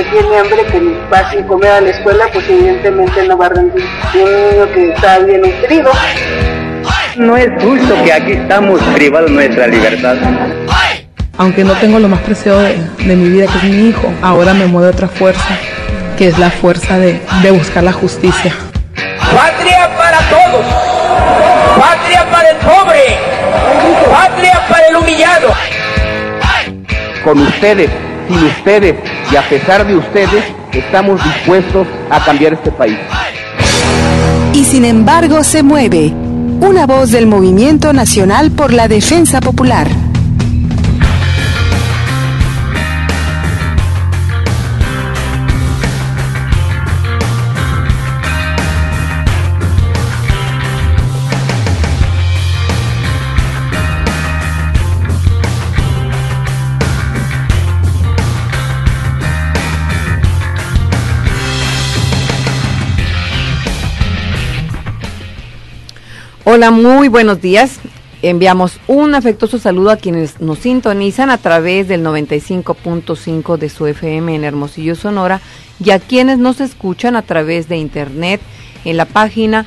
que tiene hambre, que va sin comer a la escuela, pues evidentemente no va a rendir. Y un niño que está bien nutrido. No es justo que aquí estamos privados de nuestra libertad. Aunque no tengo lo más preciado de mi vida, que es mi hijo, ahora me mueve otra fuerza, que es la fuerza de buscar la justicia. Patria para todos, patria para el pobre, patria para el humillado. Con ustedes, sin ustedes y a pesar de ustedes, estamos dispuestos a cambiar este país. Y sin embargo se mueve. Una voz del Movimiento Nacional por la Defensa Popular. Hola, muy buenos días. Enviamos un afectuoso saludo a quienes nos sintonizan a través del 95.5 de su FM en Hermosillo, Sonora, y a quienes nos escuchan a través de internet en la página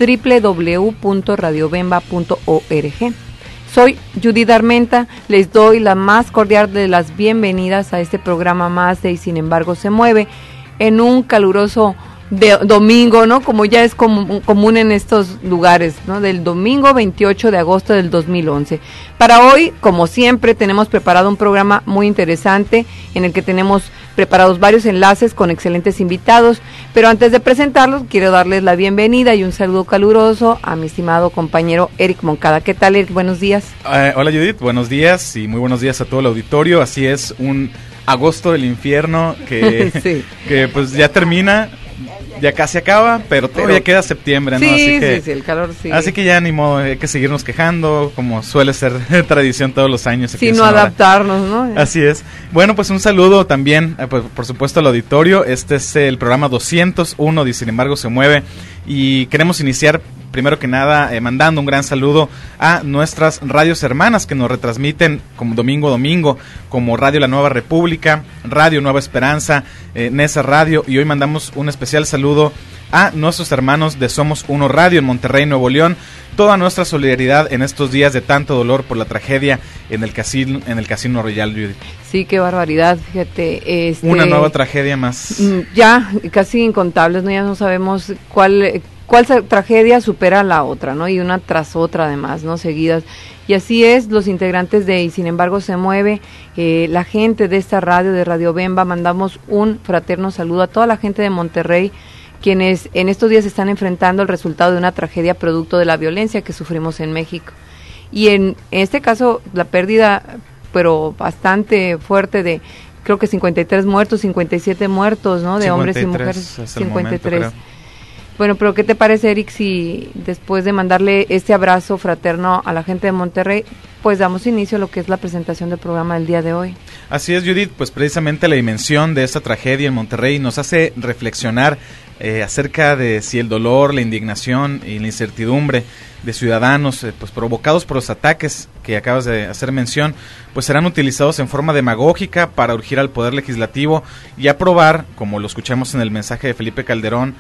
www.radiobemba.org. Soy Judith Armenta, les doy la más cordial de las bienvenidas a este programa más de Y Sin Embargo Se Mueve, en un caluroso domingo, ¿no? Como ya es común en estos lugares, ¿no? Del domingo 28 de agosto del 2011. Para hoy, como siempre, tenemos preparado un programa muy interesante en el que tenemos preparados varios enlaces con excelentes invitados, pero antes de presentarlos, quiero darles la bienvenida y un saludo caluroso a mi estimado compañero Eric Moncada. ¿Qué tal, Eric? Buenos días. Hola, Judith, buenos días y muy buenos días a todo el auditorio. Así es, un agosto del infierno que, sí, que pues ya termina. Ya casi acaba, pero todavía queda septiembre, ¿no? Sí, sí, el calor sigue. Así que ya ni modo, hay que seguirnos quejando, como suele ser tradición todos los años. Sí, no adaptarnos, ¿no? Así es. Bueno, pues un saludo también, pues, por supuesto, al auditorio. Este es el programa 201 de Sin Embargo Se Mueve, y queremos iniciar primero que nada mandando un gran saludo a nuestras radios hermanas que nos retransmiten como domingo, como Radio La Nueva República, Radio Nueva Esperanza, Nesa Radio, y hoy mandamos un especial saludo a nuestros hermanos de Somos Uno Radio en Monterrey, Nuevo León. Toda nuestra solidaridad en estos días de tanto dolor por la tragedia en el Casino Royal, Judith. Sí, qué barbaridad, fíjate. Una nueva tragedia más. Ya, casi incontables, ¿no? Ya no sabemos cuál tragedia supera la otra, ¿no? Y una tras otra además, ¿no? Seguidas. Y así es, los integrantes de Y Sin Embargo Se Mueve, la gente de esta radio, de Radio Bemba, mandamos un fraterno saludo a toda la gente de Monterrey, quienes en estos días están enfrentando el resultado de una tragedia producto de la violencia que sufrimos en México. Y en este caso, la pérdida, pero bastante fuerte de, creo que 53 muertos, 57 muertos, ¿no? De hombres y mujeres. 53. Momento, bueno, pero ¿qué te parece, Eric, si después de mandarle este abrazo fraterno a la gente de Monterrey, pues damos inicio a lo que es la presentación del programa del día de hoy? Así es, Judith, pues precisamente la dimensión de esta tragedia en Monterrey nos hace reflexionar acerca de si el dolor, la indignación y la incertidumbre de ciudadanos pues provocados por los ataques que acabas de hacer mención, pues serán utilizados en forma demagógica para urgir al Poder Legislativo y aprobar, como lo escuchamos en el mensaje de Felipe Calderón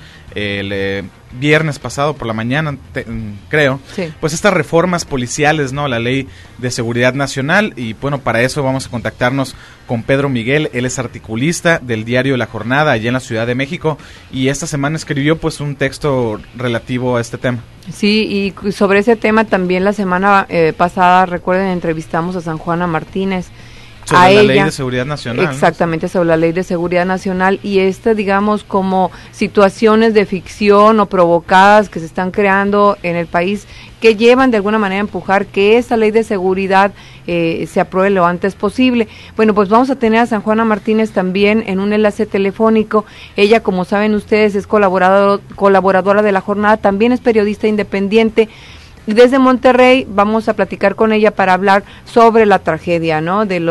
el viernes pasado por la mañana, creo, sí, pues estas reformas policiales, ¿no? La Ley de Seguridad Nacional. Y bueno, para eso vamos a contactarnos con Pedro Miguel. Él es articulista del diario La Jornada allá en la Ciudad de México, y esta semana escribió pues un texto relativo a este tema. Sí, y sobre ese tema también la semana pasada, recuerden, entrevistamos a San Juana Martínez. Sobre la Ley de Seguridad Nacional. Exactamente, ¿no? Sobre la Ley de Seguridad Nacional, y digamos, como situaciones de ficción o provocadas que se están creando en el país, que llevan de alguna manera a empujar que esa Ley de Seguridad se apruebe lo antes posible. Bueno, pues vamos a tener a San Juana Martínez también en un enlace telefónico. Ella, como saben ustedes, es colaboradora de La Jornada, también es periodista independiente. Desde Monterrey vamos a platicar con ella para hablar sobre la tragedia, ¿no? De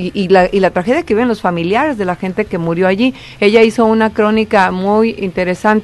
la tragedia que viven los familiares de la gente que murió allí. Ella hizo una crónica muy interesante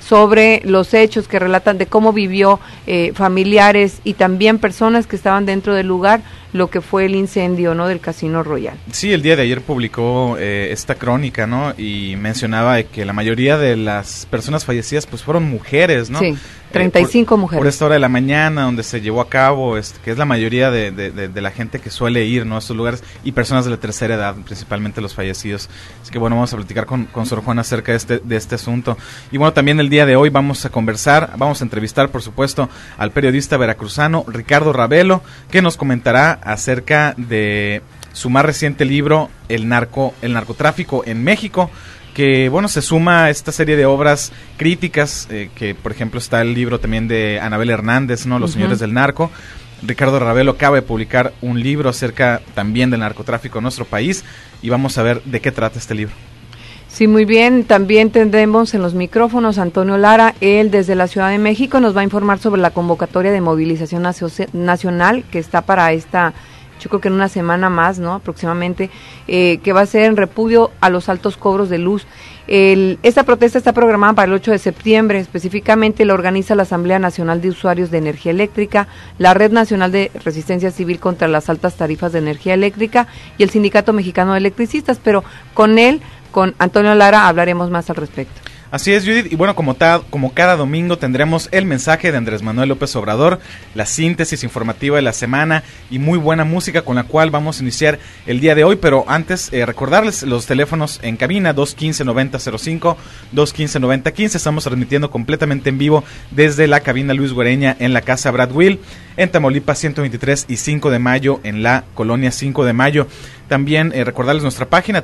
sobre los hechos que relatan de cómo vivió familiares y también personas que estaban dentro del lugar lo que fue el incendio, ¿no?, del Casino Royal. Sí, el día de ayer publicó esta crónica, ¿no?, y mencionaba que la mayoría de las personas fallecidas pues fueron mujeres, ¿no? Sí, 35 mujeres. Por esta hora de la mañana, donde se llevó a cabo, que es la mayoría de la gente que suele ir, ¿no?, a estos lugares, y personas de la tercera edad, principalmente los fallecidos. Así que bueno, vamos a platicar con Sor Juana acerca de este asunto. Y bueno, también el día de hoy vamos a entrevistar, por supuesto, al periodista veracruzano Ricardo Ravelo, que nos comentará acerca de su más reciente libro, El narcotráfico en México, que bueno, se suma a esta serie de obras críticas, que por ejemplo está el libro también de Anabel Hernández, ¿no?, Los Señores del Narco. Ricardo Ravelo acaba de publicar un libro acerca también del narcotráfico en nuestro país, y vamos a ver de qué trata este libro. Sí, muy bien. También tendremos en los micrófonos a Antonio Lara. Él desde la Ciudad de México nos va a informar sobre la convocatoria de movilización nacional que está para yo creo que en una semana más, ¿no?, aproximadamente, que va a ser en repudio a los altos cobros de luz. Esta protesta está programada para el 8 de septiembre, específicamente la organiza la Asamblea Nacional de Usuarios de Energía Eléctrica, la Red Nacional de Resistencia Civil contra las Altas Tarifas de Energía Eléctrica y el Sindicato Mexicano de Electricistas, pero con Antonio Lara hablaremos más al respecto. Así es, Judith, y bueno, como cada domingo tendremos el mensaje de Andrés Manuel López Obrador, la síntesis informativa de la semana y muy buena música con la cual vamos a iniciar el día de hoy, pero antes recordarles los teléfonos en cabina, 215-9005, 215-9015, estamos transmitiendo completamente en vivo desde la cabina Luis Güereña en la Casa Brad Will, en Tamaulipas 123 y 5 de Mayo, en la Colonia 5 de Mayo. También recordarles nuestra página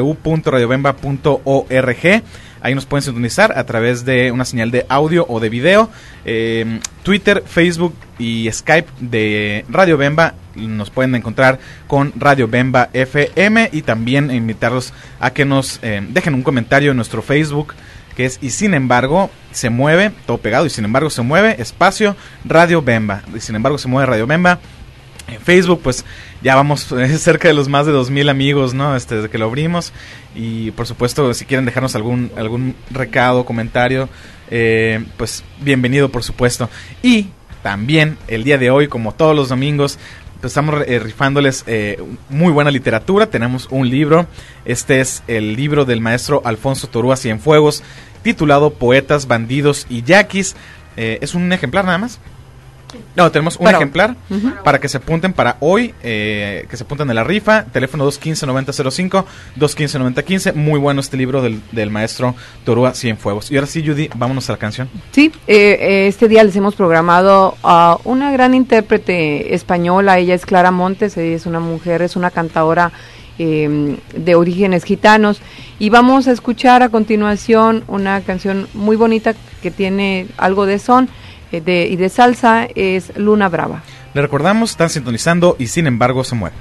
www.radiobemba.org. Ahí nos pueden sintonizar a través de una señal de audio o de video. Twitter, Facebook y Skype de Radio Bemba nos pueden encontrar con Radio Bemba FM, y también invitarlos a que nos dejen un comentario en nuestro Facebook, que es Y Sin Embargo Se Mueve, todo pegado, Y Sin Embargo Se Mueve, espacio Radio Bemba, Y Sin Embargo Se Mueve Radio Bemba. En Facebook, pues ya vamos cerca de los más de 2,000 amigos, ¿no?, desde que lo abrimos. Y por supuesto, si quieren dejarnos algún recado, comentario, pues bienvenido, por supuesto. Y también el día de hoy, como todos los domingos, pues estamos rifándoles muy buena literatura. Tenemos un libro, este es el libro del maestro Alfonso Torúa Cienfuegos, titulado Poetas, Bandidos y Yaquis. ¿Es un ejemplar nada más? No, tenemos un ejemplar para que se apunten para hoy, que se apunten a la rifa. Teléfono 215-9005, 215-9015. Muy bueno este libro del maestro Torúa Cienfuegos. Y ahora sí, Judy, vámonos a la canción. Sí, este día les hemos programado a una gran intérprete española. Ella es Clara Montes, ella es una mujer, es una cantadora de orígenes gitanos, y vamos a escuchar a continuación una canción muy bonita que tiene algo de son y de salsa, es Luna Brava. Le recordamos, están sintonizando Y Sin Embargo Se Mueve.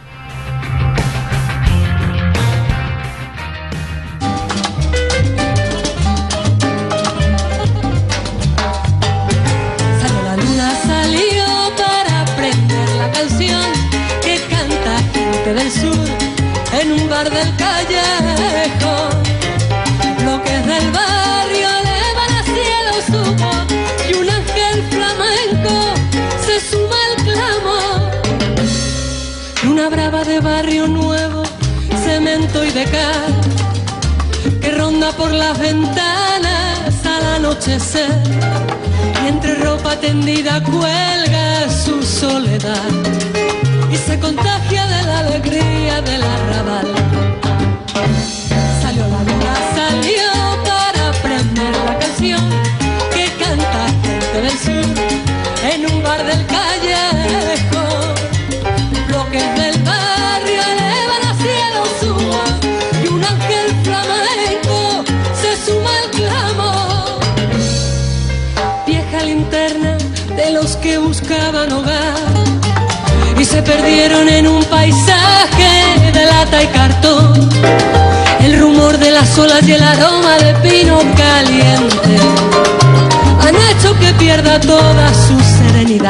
La luna salió para aprender la canción que canta gente del sur en un bar del Callejón. Bloques del barrio elevan al cielo su voz y un ángel flamenco se suma al clamor. Luna brava de barrio nuevo, cemento y de cal, que ronda por las ventanas al anochecer, y entre ropa tendida cuelga su soledad y se contagia de la alegría del arrabal. Salió la luna, salió para aprender la canción que canta gente del sur en un bar del Callejón. Bloques del barrio elevan al cielo su voz y un ángel flamenco se suma al clamor. Vieja linterna de los que buscaban hogar y se perdieron en un paisaje de lata y cartón. El rumor de las olas y el aroma de pino caliente han hecho que pierda toda su serenidad.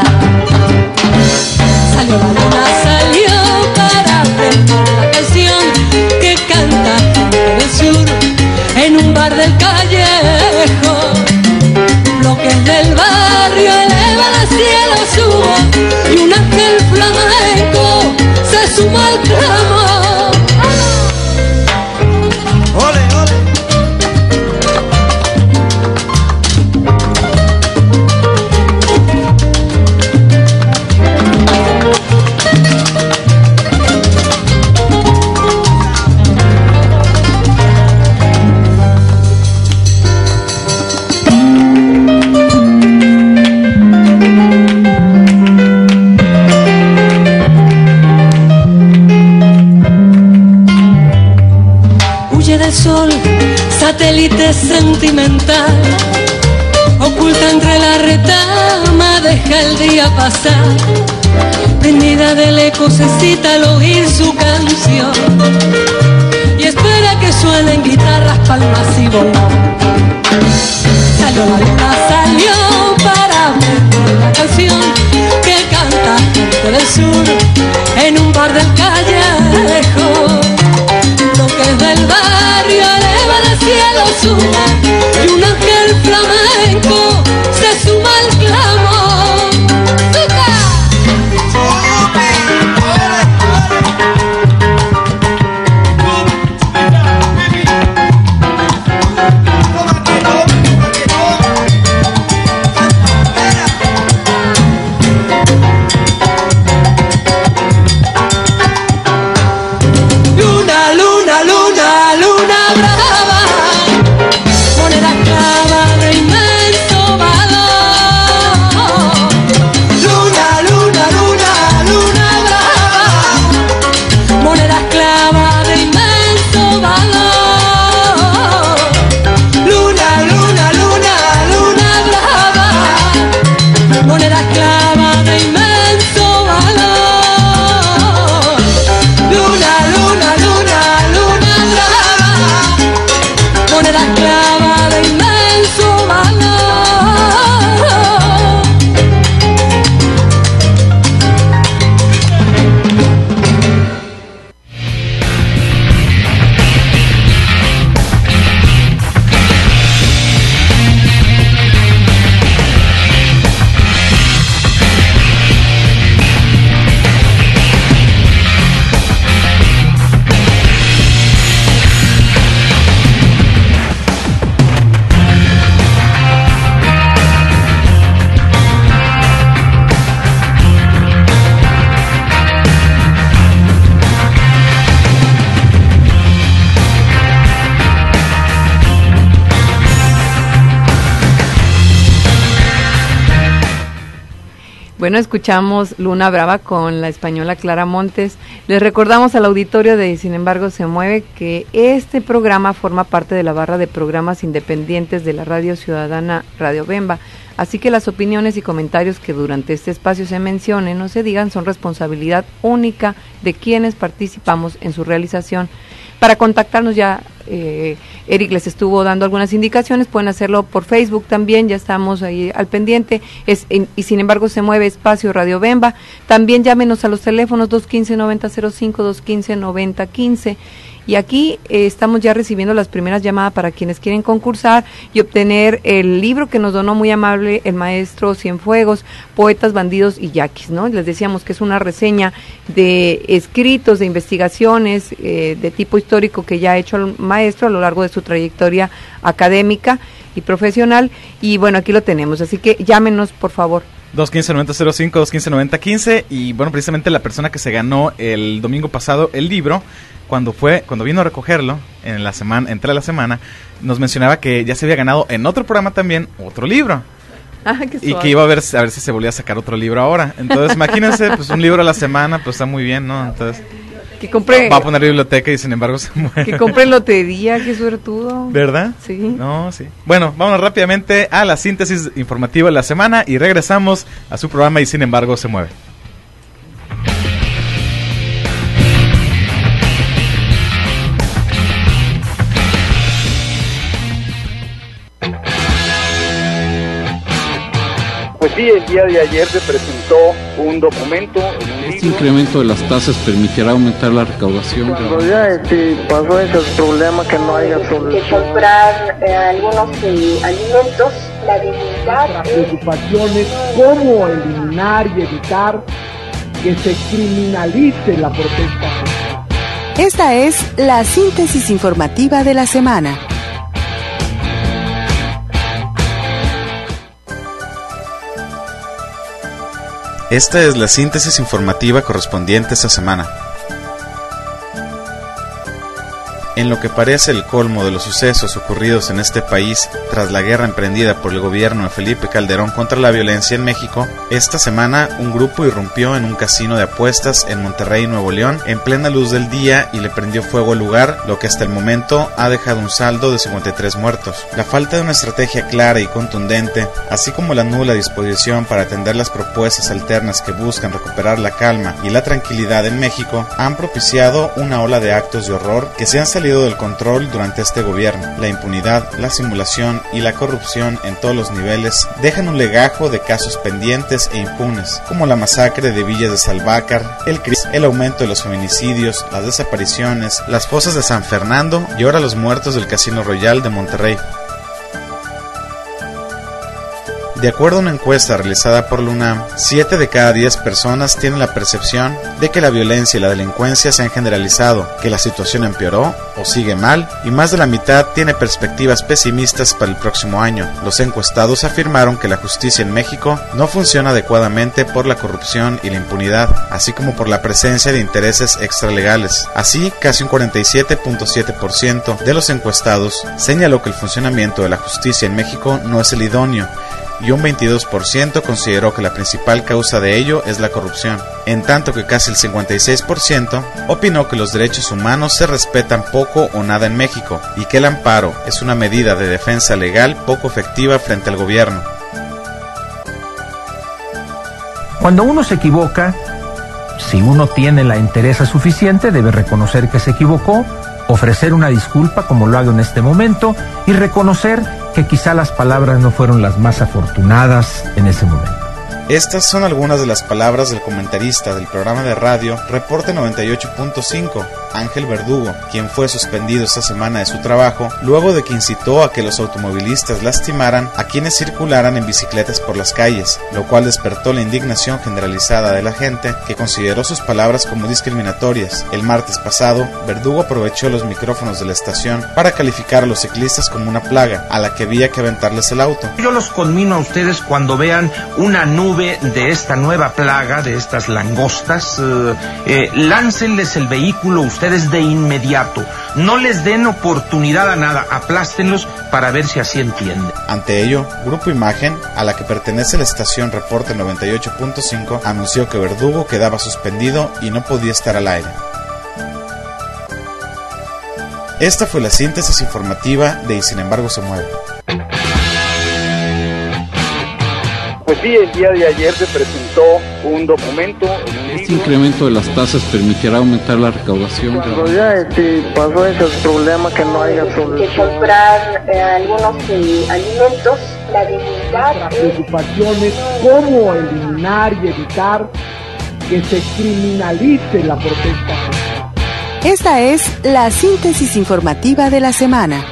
Salió la luna, salió para aprender la canción que canta gente del sur en un bar del Callejón. satélite sentimental, oculta entre la retama, deja el día pasar. Prendida del eco se cita al oír su canción y espera que suenen guitarras, palmas y bombos. Salió la luna, salió para ver la canción que canta gente del sur en un bar del Callejo. Bloques del barrio elevan al cielo su voz y un ángel flamenco se suma al clamor. Bueno, escuchamos Luna Brava con la española Clara Montes. Les recordamos al auditorio de Sin embargo se mueve que este programa forma parte de la barra de programas independientes de la Radio Ciudadana Radio Bemba. Así que las opiniones y comentarios que durante este espacio se mencionen o se digan son responsabilidad única de quienes participamos en su realización. Para contactarnos ya, Eric les estuvo dando algunas indicaciones, pueden hacerlo por Facebook también, ya estamos ahí al pendiente, y sin embargo se mueve espacio Radio Bemba. También llámenos a los teléfonos 215-9005, 215-9015. Y aquí estamos ya recibiendo las primeras llamadas para quienes quieren concursar y obtener el libro que nos donó muy amable el maestro Cienfuegos, Poetas, Bandidos y Yaquis, ¿no? Les decíamos que es una reseña de escritos, de investigaciones de tipo histórico que ya ha hecho el maestro a lo largo de su trayectoria académica y profesional. Y bueno, aquí lo tenemos, así que llámenos, por favor. 215-9005, 215-9015. Y bueno, precisamente la persona que se ganó el domingo pasado el libro, cuando vino a recogerlo entre la semana, nos mencionaba que ya se había ganado en otro programa también otro libro. Y que iba a ver si se volvía a sacar otro libro ahora. Entonces, imagínense, pues un libro a la semana, pues está muy bien, ¿no? Entonces, va a poner biblioteca y sin embargo se muere. Que compre lotería, qué suertudo. ¿Verdad? Sí. No, sí. Bueno, vámonos rápidamente a la síntesis informativa de la semana y regresamos a su programa y sin embargo se mueve. Pues sí, el día de ayer se presentó un documento. Este incremento de las tasas permitirá aumentar la recaudación. Cuando ya pasó ese problema que no haya solución. Que comprar algunos alimentos, la dignidad. La preocupación es cómo eliminar y evitar que se criminalice la protesta social. Esta es la síntesis informativa de la semana. Esta es la síntesis informativa correspondiente a esta semana. En lo que parece el colmo de los sucesos ocurridos en este país tras la guerra emprendida por el gobierno de Felipe Calderón contra la violencia en México, esta semana un grupo irrumpió en un casino de apuestas en Monterrey, Nuevo León, en plena luz del día y le prendió fuego al lugar, lo que hasta el momento ha dejado un saldo de 53 muertos. La falta de una estrategia clara y contundente, así como la nula disposición para atender las propuestas alternas que buscan recuperar la calma y la tranquilidad en México, han propiciado una ola de actos de horror que se han salido del control durante este gobierno. La impunidad, la simulación y la corrupción en todos los niveles dejan un legajo de casos pendientes e impunes, como la masacre de Villas de Salvácar, el aumento de los feminicidios, las desapariciones, las fosas de San Fernando y ahora los muertos del Casino Royal de Monterrey. De acuerdo a una encuesta realizada por la UNAM, 7 de cada 10 personas tienen la percepción de que la violencia y la delincuencia se han generalizado, que la situación empeoró o sigue mal, y más de la mitad tiene perspectivas pesimistas para el próximo año. Los encuestados afirmaron que la justicia en México no funciona adecuadamente por la corrupción y la impunidad, así como por la presencia de intereses extralegales. Así, casi un 47.7% de los encuestados señaló que el funcionamiento de la justicia en México no es el idóneo, y un 22% consideró que la principal causa de ello es la corrupción, en tanto que casi el 56% opinó que los derechos humanos se respetan poco o nada en México y que el amparo es una medida de defensa legal poco efectiva frente al gobierno. Cuando uno se equivoca, si uno tiene la entereza suficiente, debe reconocer que se equivocó, ofrecer una disculpa como lo hago en este momento y reconocer que quizá las palabras no fueron las más afortunadas en ese momento. Estas son algunas de las palabras del comentarista del programa de radio Reporte 98.5, Ángel Verdugo, quien fue suspendido esta semana de su trabajo luego de que incitó a que los automovilistas lastimaran a quienes circularan en bicicletas por las calles, lo cual despertó la indignación generalizada de la gente, que consideró sus palabras como discriminatorias. El martes pasado, Verdugo aprovechó los micrófonos de la estación para calificar a los ciclistas como una plaga, a la que había que aventarles el auto. Yo los conmino a ustedes cuando vean una nube de esta nueva plaga, de estas langostas, láncenles el vehículo ustedes de inmediato. No les den oportunidad a nada, aplástenlos para ver si así entienden. Ante ello, Grupo Imagen, a la que pertenece la estación Reporte 98.5, anunció que Verdugo quedaba suspendido y no podía estar al aire. Esta fue la síntesis informativa de Y Sin Embargo Se Mueve. Pues sí, el día de ayer se presentó un documento en un Este incremento de las tasas permitirá aumentar la recaudación. Cuando ya pasó ese problema que no haya solución. Que comprar algunos alimentos, la dignidad. La preocupación es cómo eliminar y evitar que se criminalice la protesta. Esta es la síntesis informativa de la semana.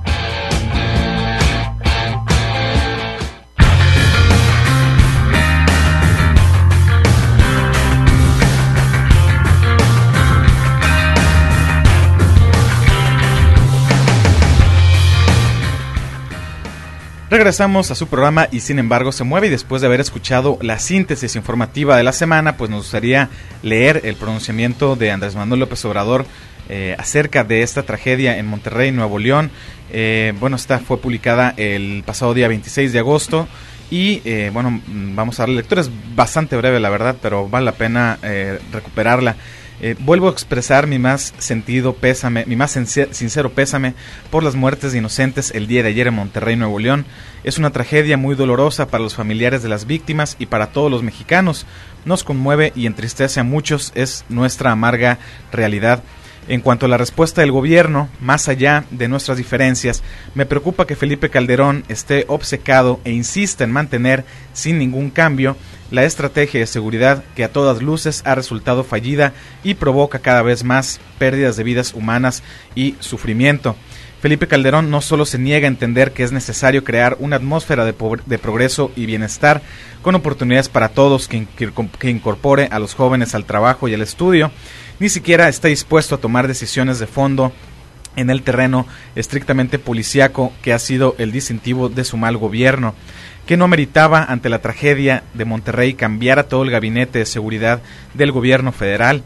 Regresamos a su programa Y Sin Embargo Se Mueve, y después de haber escuchado la síntesis informativa de la semana, pues nos gustaría leer el pronunciamiento de Andrés Manuel López Obrador acerca de esta tragedia en Monterrey, Nuevo León. Esta fue publicada el pasado día 26 de agosto y vamos a darle lectura. Es bastante breve, la verdad, pero vale la pena recuperarla. Vuelvo a expresar mi más sincero pésame por las muertes de inocentes el día de ayer en Monterrey, Nuevo León. Es una tragedia muy dolorosa para los familiares de las víctimas y para todos los mexicanos. Nos conmueve y entristece a muchos, es nuestra amarga realidad. En cuanto a la respuesta del gobierno, más allá de nuestras diferencias, me preocupa que Felipe Calderón esté obcecado e insista en mantener, sin ningún cambio, la estrategia de seguridad que a todas luces ha resultado fallida y provoca cada vez más pérdidas de vidas humanas y sufrimiento. Felipe Calderón no solo se niega a entender que es necesario crear una atmósfera de progreso y bienestar con oportunidades para todos que incorpore a los jóvenes al trabajo y al estudio, ni siquiera está dispuesto a tomar decisiones de fondo en el terreno estrictamente policíaco que ha sido el distintivo de su mal gobierno, que no meritaba ante la tragedia de Monterrey cambiar a todo el gabinete de seguridad del gobierno federal.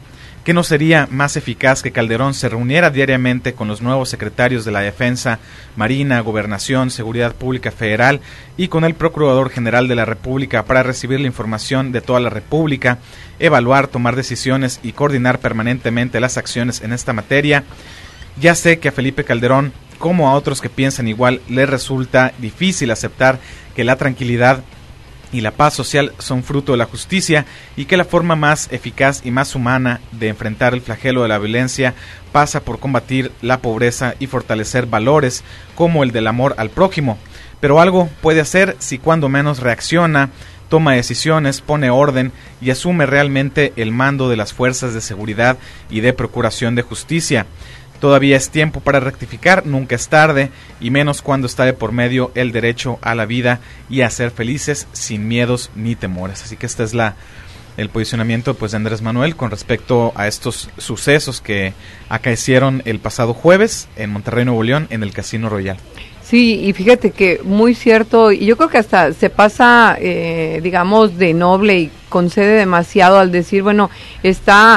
¿Qué no sería más eficaz que Calderón se reuniera diariamente con los nuevos secretarios de la Defensa, Marina, Gobernación, Seguridad Pública Federal y con el Procurador General de la República para recibir la información de toda la República, evaluar, tomar decisiones y coordinar permanentemente las acciones en esta materia? Ya sé que a Felipe Calderón, como a otros que piensan igual, les resulta difícil aceptar que la tranquilidad y la paz social son fruto de la justicia y que la forma más eficaz y más humana de enfrentar el flagelo de la violencia pasa por combatir la pobreza y fortalecer valores como el del amor al prójimo. Pero algo puede hacer si cuando menos reacciona, toma decisiones, pone orden y asume realmente el mando de las fuerzas de seguridad y de procuración de justicia. Todavía es tiempo para rectificar, nunca es tarde, y menos cuando está de por medio el derecho a la vida y a ser felices sin miedos ni temores. Así que este es el posicionamiento pues de Andrés Manuel con respecto a estos sucesos que acaecieron el pasado jueves en Monterrey, Nuevo León, en el Casino Royal. Sí, y fíjate que muy cierto, y yo creo que hasta se pasa, digamos, de noble y concede demasiado al decir, bueno, está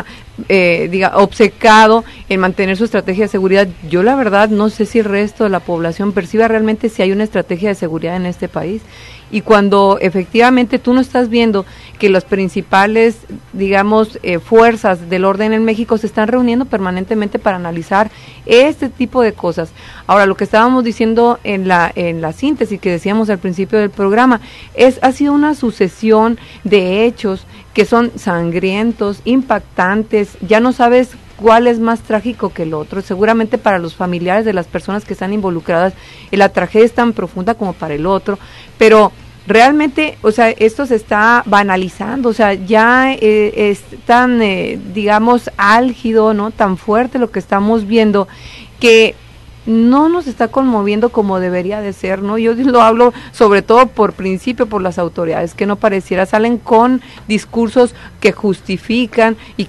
obcecado en mantener su estrategia de seguridad. Yo la verdad no sé si el resto de la población perciba realmente si hay una estrategia de seguridad en este país. Y cuando efectivamente tú no estás viendo que las principales, digamos, fuerzas del orden en México se están reuniendo permanentemente para analizar este tipo de cosas. Ahora, lo que estábamos diciendo en la síntesis que decíamos al principio del programa, ha sido una sucesión de hechos que son sangrientos, impactantes, ya no sabes cuál es más trágico que el otro. Seguramente para los familiares de las personas que están involucradas, la tragedia es tan profunda como para el otro, pero realmente, o sea, esto se está banalizando, o sea, ya es tan, digamos, álgido, ¿no? Tan fuerte lo que estamos viendo que no nos está conmoviendo como debería de ser, ¿no? Yo lo hablo sobre todo por principio, por las autoridades, que no pareciera, salen con discursos que justifican y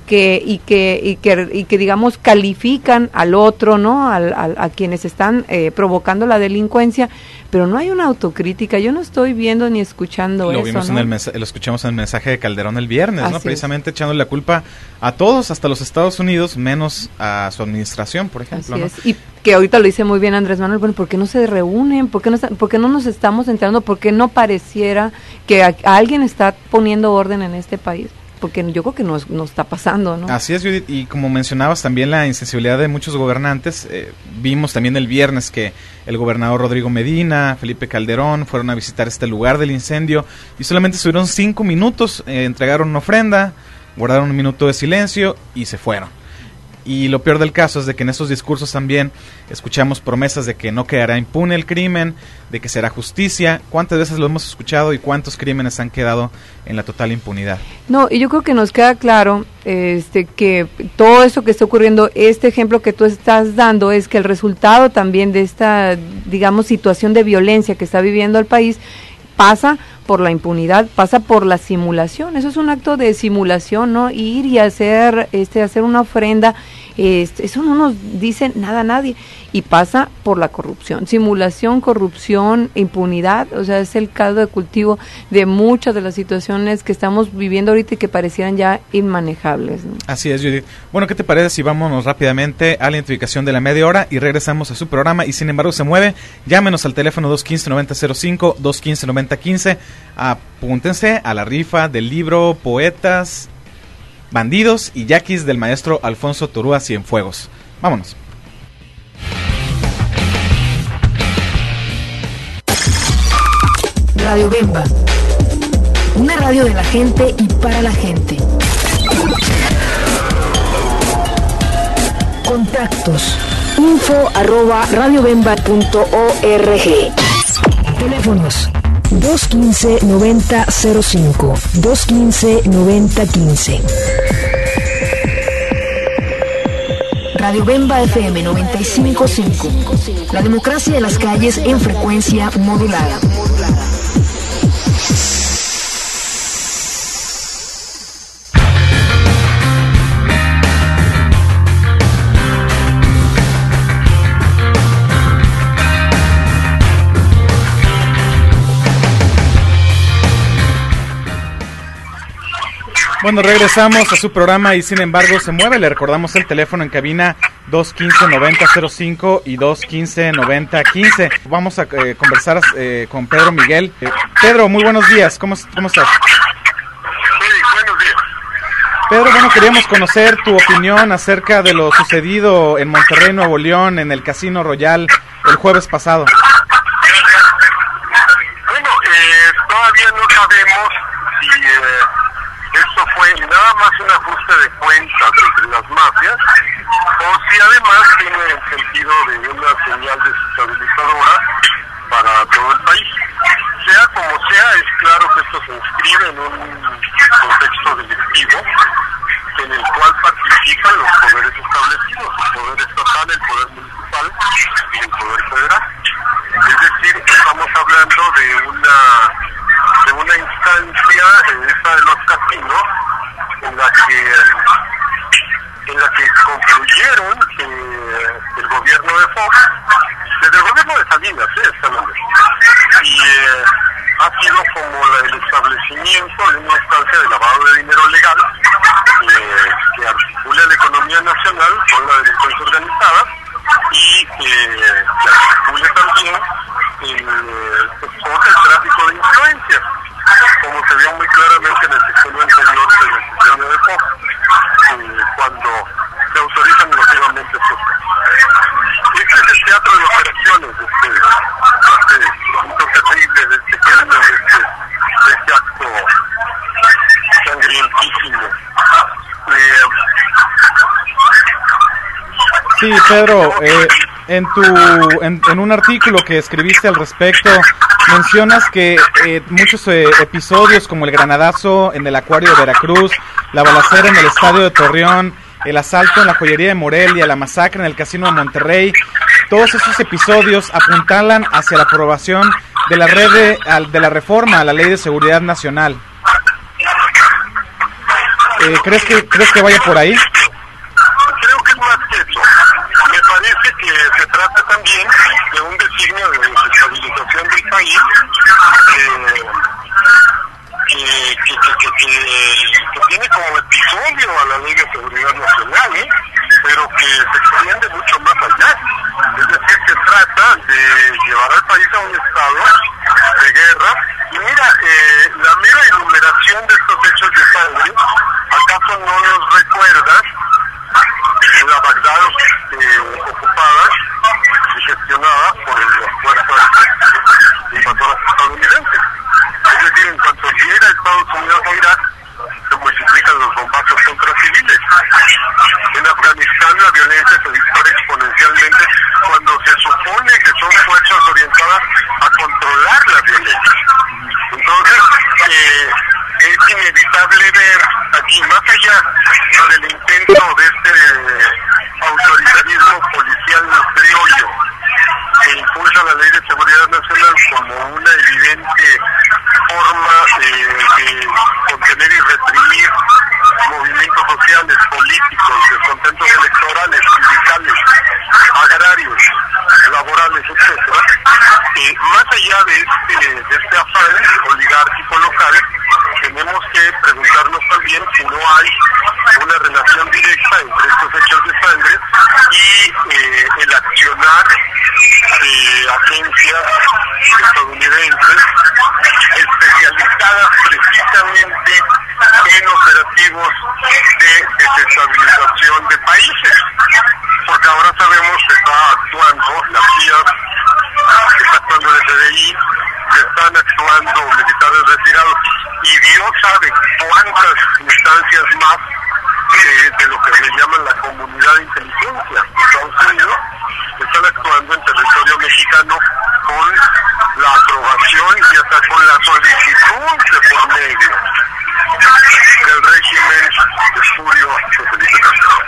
que digamos califican al otro, ¿no? A quienes están provocando la delincuencia, pero no hay una autocrítica. Yo no estoy viendo ni escuchando lo eso, vimos, ¿no? lo escuchamos en el mensaje de Calderón el viernes, Así ¿no? es. Precisamente echándole la culpa a todos, hasta los Estados Unidos, menos a su administración, por ejemplo. Así ¿no? es. Y que ahorita lo dice muy bien Andrés Manuel, bueno, ¿por qué no se reúnen? ¿Por qué no nos estamos enterando? ¿Por qué no pareciera que alguien está poniendo orden en este país? Porque yo creo que nos está pasando, ¿no? Así es, Judith, y como mencionabas también la insensibilidad de muchos gobernantes, vimos también el viernes que el gobernador Rodrigo Medina, Felipe Calderón fueron a visitar este lugar del incendio y solamente estuvieron 5 minutos, entregaron una ofrenda, guardaron un minuto de silencio y se fueron. Y lo peor del caso es de que en esos discursos también escuchamos promesas de que no quedará impune el crimen, de que será justicia. ¿Cuántas veces lo hemos escuchado y cuántos crímenes han quedado en la total impunidad? No, y yo creo que nos queda claro que todo eso que está ocurriendo, este ejemplo que tú estás dando, es que el resultado también de esta, digamos, situación de violencia que está viviendo el país pasa por la impunidad, pasa por la simulación. Eso es un acto de simulación, ¿no? Ir y hacer una ofrenda, eso no nos dice nada a nadie, y pasa por la corrupción, simulación, corrupción, impunidad. O sea, es el caldo de cultivo de muchas de las situaciones que estamos viviendo ahorita y que parecieran ya inmanejables, ¿no? Así es, Judith. Bueno, ¿qué te parece si vámonos rápidamente a la identificación de la media hora y regresamos a su programa Y Sin Embargo Se Mueve? Llámenos al teléfono 215-9005, 215-9015. Apúntense a la rifa del libro Poetas, Bandidos y Yaquis del maestro Alfonso Torúa Cienfuegos. Vámonos. Radio Bemba, una radio de la gente y para la gente. Contactos: info@radiobemba.org. Teléfonos: 215-9005, 215-9015. Radio Bemba FM 95.5. La democracia de las calles en frecuencia modulada. Bueno, regresamos a su programa y sin embargo se mueve. Le recordamos el teléfono en cabina 215-9005 y 215-9015. Vamos a conversar con Pedro Miguel. Pedro, muy buenos días. ¿Cómo estás? Sí, buenos días. Pedro, bueno, queríamos conocer tu opinión acerca de lo sucedido en Monterrey, Nuevo León, en el Casino Royal el jueves pasado. Bueno, todavía no sabemos si esto fue nada más un ajuste de cuentas entre las mafias o si además tiene el sentido de una señal desestabilizadora para todo el país. Sea como sea, es claro que esto se inscribe en un contexto delictivo en el cual participan los poderes establecidos, el poder estatal, el poder municipal y el poder federal. Es decir, estamos hablando de una instancia, esa de los casinos, en la que concluyeron el gobierno de Fox, desde el gobierno de Salinas, esta nombre, y ha sido como el establecimiento de una instancia de lavado de dinero legal que articula la economía nacional con la delincuencia organizada y que articule también el tráfico de influencias, como se vio muy claramente en el sexenio anterior del sexenio de Fox, cuando se autorizan masivamente estos casos. Este es el teatro de operaciones de este asunto terrible, de este crimen, de este acto sangrientísimo. Sí, Pedro, en un artículo que escribiste al respecto, mencionas que muchos episodios como el granadazo en el Acuario de Veracruz, la balacera en el Estadio de Torreón, el asalto en la joyería de Morelia, la masacre en el Casino de Monterrey, todos esos episodios apuntalan hacia la aprobación de la de la reforma a la Ley de Seguridad Nacional. ¿Crees que vaya por ahí? Creo que es más que eso. Me parece que se trata también de un designio de desestabilización del país que tiene como episodio a la Ley de Seguridad Nacional, pero que se extiende mucho más allá. Es decir, se trata de llevar al país a un estado de guerra. Y mira, la mera enumeración de estos hechos de sangre, ¿acaso no nos recuerda la Bagdad ocupada y gestionada por las fuerzas invasoras estadounidenses? Es decir, en cuanto llega Estados Unidos a Irak, se multiplican los bombazos contra civiles. En Afganistán la violencia se dispara exponencialmente cuando se supone que son fuerzas orientadas a controlar la violencia. Entonces, es inevitable ver aquí, más allá del intento de este autoritarismo policial criollo que impulsa la Ley de Seguridad Nacional como una evidente forma de contener y reprimir movimientos sociales, políticos, descontentos electorales, sindicales, agrarios, laborales, etcétera. Más allá de este afán oligárquico local, tenemos que preguntarnos también si no hay una relación directa entre estos hechos de sangre y el accionar de agencias estadounidenses especializadas precisamente en operativos de desestabilización de países, porque ahora sabemos que está actuando la CIA, que está actuando el FBI, que están actuando militares retirados, y Dios sabe cuántas instancias más de lo que le llaman la comunidad de inteligencia de Estados Unidos están actuando en territorio mexicano con la aprobación y hasta con la solicitud de por medio del régimen espurio de Felipe Calderón.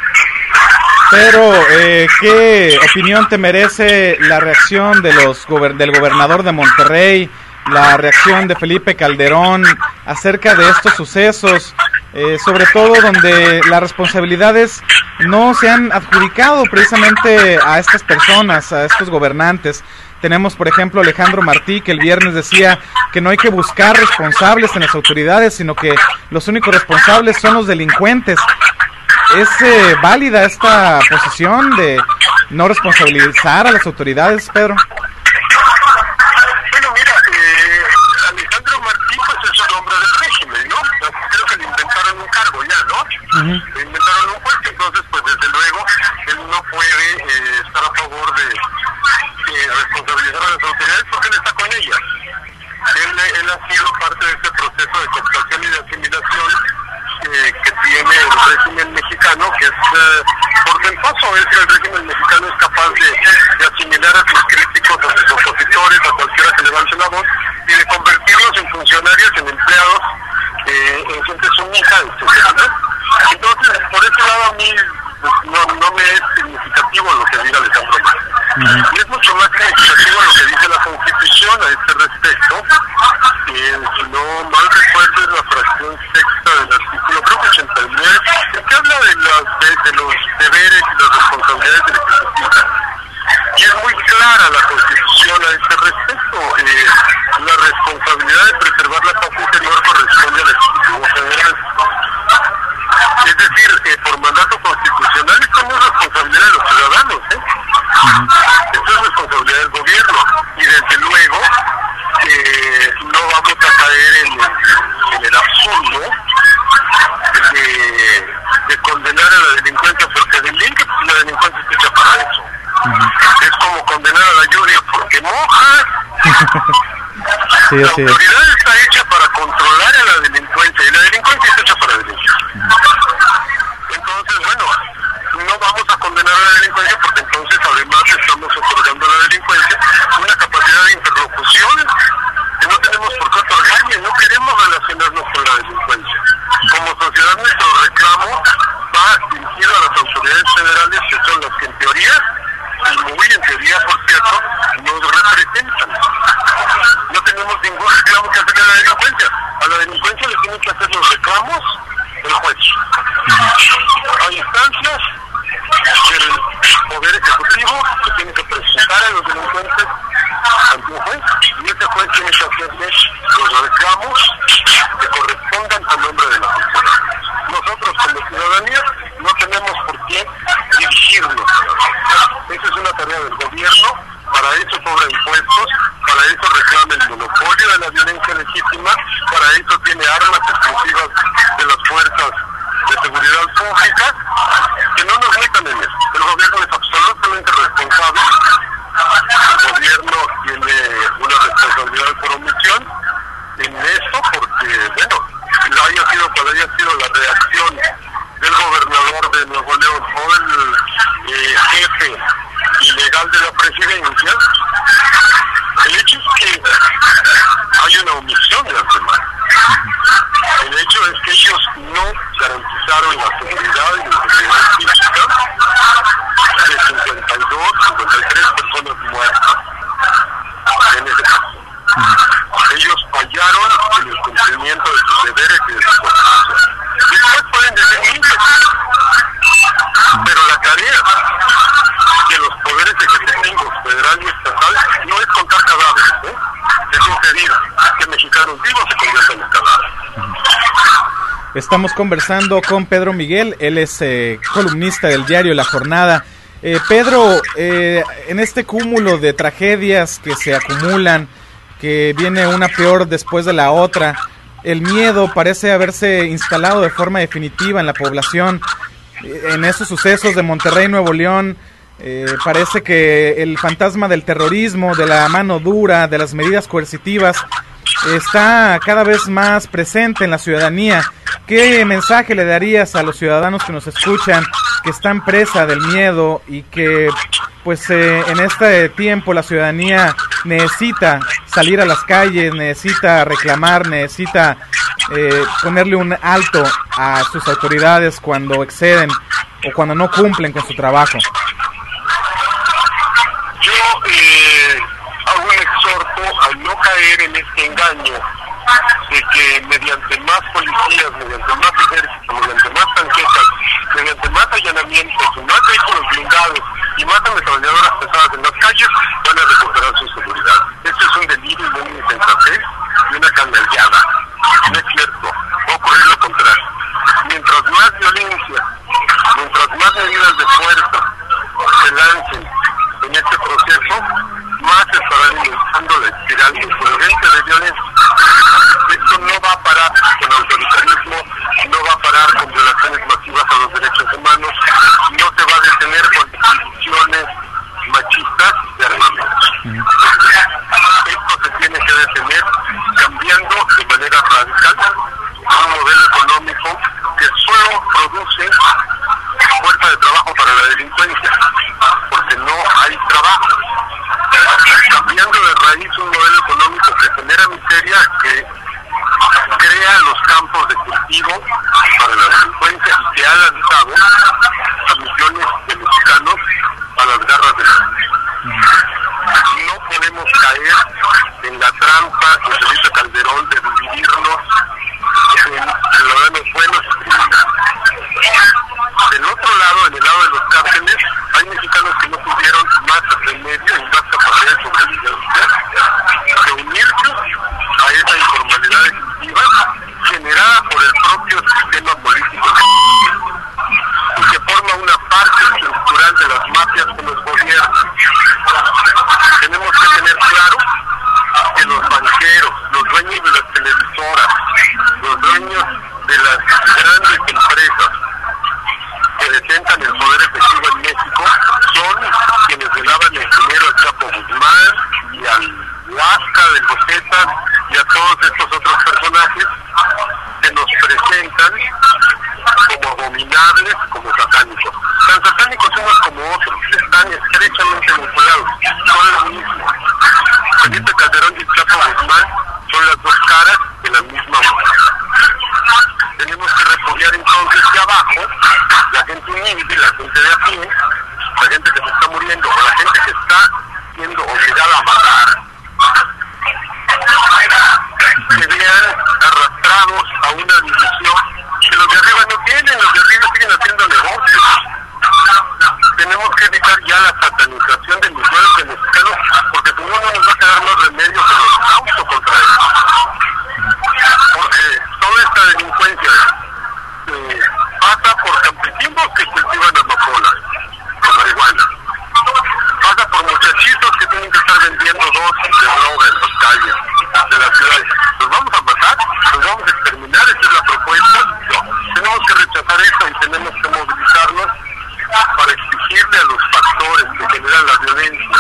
Pero, ¿qué opinión te merece la reacción de del gobernador de Monterrey, la reacción de Felipe Calderón acerca de estos sucesos? sobre todo donde las responsabilidades no se han adjudicado precisamente a estas personas, a estos gobernantes. Tenemos, por ejemplo, Alejandro Martí, que el viernes decía que no hay que buscar responsables en las autoridades, sino que los únicos responsables son los delincuentes. ¿Es válida esta posición de no responsabilizar a las autoridades, Pedro? Bueno, mira, Alejandro Martí pues es un hombre del régimen, ¿no? Creo que le inventaron un cargo ya, ¿no? Le inventaron un puesto, entonces pues desde luego él no puede estar a favor de responsabilizar a las autoridades porque él está con ellas. Él ha sido parte de este proceso de cooptación y de asimilación que tiene el régimen mexicano, que es portentoso. Es que el régimen mexicano es capaz de asimilar a sus críticos, a sus opositores, a cualquiera que levante la voz, y de convertirlos en funcionarios, en empleados, en gente sumisa, etc. Entonces, por ese lado a mí no me es significativo lo que diga Alejandro Martí. Y es mucho más significativo lo que dice la Constitución a este respecto. Si no mal recuerdo, es la fracción sexta del artículo, creo que 89, que habla de los deberes y las responsabilidades del Ejecutivo. Y es muy clara la Constitución a este respecto. La responsabilidad de preservar la paz interior corresponde al Ejecutivo Federal. Es decir, por mandato constitucional, esto no es responsabilidad de los ciudadanos, esto es responsabilidad del gobierno. Y desde luego, no vamos a caer en el absurdo de condenar a la delincuencia porque delinque, pues la delincuencia está hecha para eso. Es como condenar a la lluvia porque moja. Sí, la autoridad está hecha para controlar a la delincuencia y la delincuencia está hecha para delinquir. Entonces, bueno, no vamos a condenar a la delincuencia porque entonces además estamos otorgando a la delincuencia una capacidad de interlocución que no tenemos por qué otorgarle. No queremos relacionarnos con la delincuencia. Como sociedad, nuestro reclamo va dirigido a las autoridades federales, que son las que en teoría, y muy en teoría por cierto, nos representan. No tenemos ningún reclamo que hacerle a la delincuencia. A la delincuencia le tienen que hacer los reclamos el juez. Hay instancias del Poder Ejecutivo que tiene que presentar a los delincuentes ante un juez, y ese juez tiene que hacerles los reclamos que correspondan al nombre de la sociedad. Nosotros como ciudadanía no tenemos por qué dirigirnos. Esa es una tarea del gobierno, para eso cobra impuestos, para eso reclama el monopolio de la violencia legítima, para eso tiene armas exclusivas de las fuerzas de seguridad pública, que no nos metan en eso. El gobierno es absolutamente responsable, el gobierno tiene una responsabilidad por omisión en eso, porque, bueno, haya sido cual haya sido la reacción del gobernador de Nuevo León o el jefe ilegal de la presidencia, el hecho es que hay una omisión de las demás. El hecho es que ellos no garantizaron la seguridad y la seguridad física de 52, 53 personas muertas en ese caso. Ellos fallaron en el cumplimiento de sus deberes y de sus obligaciones. Después pueden decir miles, pero la tarea de los poderes ejecutivos, federal y estatal, no es contar cadáveres, es impedir que mexicanos vivos se conviertan en cadáveres. Estamos conversando con Pedro Miguel, él es columnista del diario La Jornada. Pedro, en este cúmulo de tragedias que se acumulan, que viene una peor después de la otra, el miedo parece haberse instalado de forma definitiva en la población. En esos sucesos de Monterrey, Nuevo León, parece que el fantasma del terrorismo, de la mano dura, de las medidas coercitivas, está cada vez más presente en la ciudadanía. ¿Qué mensaje le darías a los ciudadanos que nos escuchan, que están presa del miedo y que pues en este tiempo la ciudadanía necesita salir a las calles, necesita reclamar, necesita ponerle un alto a sus autoridades cuando exceden o cuando no cumplen con su trabajo? Yo hago un exhorto a no caer en este engaño de que mediante más policías, mediante más ejércitos, violencia, mientras más medidas de fuerza se lancen en este proceso, más se estará alimentando la espiral insurgente de violencia. Esto no va a parar con autoritarismo, no va a parar con violaciones masivas a los derechos humanos, no se va a detener con decisiones machistas de armamentos. Esto se tiene que detener cambiando de manera radical un modelo económico que solo produce fuerza de trabajo para la delincuencia, porque no hay trabajo. Cambiando de raíz un modelo económico que genera miseria, que crea los campos de cultivo para la delincuencia y que ha lanzado a millones de mexicanos a las garras de la delincuencia. No podemos caer en la trampa de Felipe Calderón de dividirnos en ciudadanos buenos y criminales. Del otro lado, en el lado de los cárteles, hay mexicanos que no tuvieron más remedio y más capacidad de sobrevivencia que unirse a esa informalidad delictiva generada por el propio sistema político y que forma una parte estructural de las mafias que nos gobiernan. Tenemos que tener claro que los banqueros, los dueños de las televisoras, los dueños de las grandes empresas que detentan el poder efectivo en México son quienes le daban el dinero al Chapo Guzmán y al Huasca del Bocetas y a todos estos otros personajes que nos presentan como abominables, como satánicos. Tan satánicos unos como otros, están estrechamente vinculados, son lo mismo. Felipe Calderón y Chapo Guzmán son las dos caras de la misma moneda. Tenemos que repudiar entonces que abajo la gente humilde, la gente de a pie, la gente que se está muriendo o la gente que está siendo obligada a matar, se vean arrastrados a una división que los de arriba no tienen, los de arriba siguen haciendo negocios. Tenemos que evitar ya la satanización de millones de mexicanos, porque si no, no nos va a quedar más remedio que los autos contra ellos. Porque toda esta delincuencia pasa por campesinos que cultivan amapola o marihuana, pasa por muchachitos que tienen que estar vendiendo dosis de droga en las calles de las ciudades. ¿Los vamos a matar? ¿Los vamos a exterminar? ¿Esa es la propuesta? No. Tenemos que rechazar eso y tenemos que movilizarnos para exigirle a los factores que generan la violencia,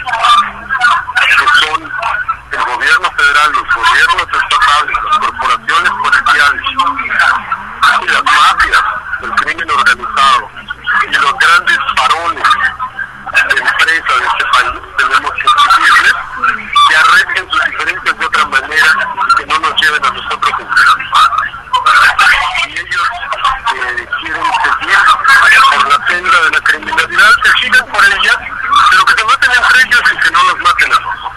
que son el gobierno federal, los gobiernos estatales, las corporaciones policiales y las mafias, el crimen organizado y los grandes faroles de empresas de este país, tenemos que exigirles que arreglen sus diferencias de otra manera y que no nos lleven a nosotros en si ellos quieren seguir por la senda de la criminalidad, que sigan por ella, pero que se maten entre ellos y que no nos maten a nosotros.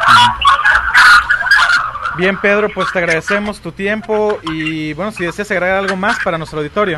Bien, Pedro, pues te agradecemos tu tiempo y bueno, si deseas agregar algo más para nuestro auditorio.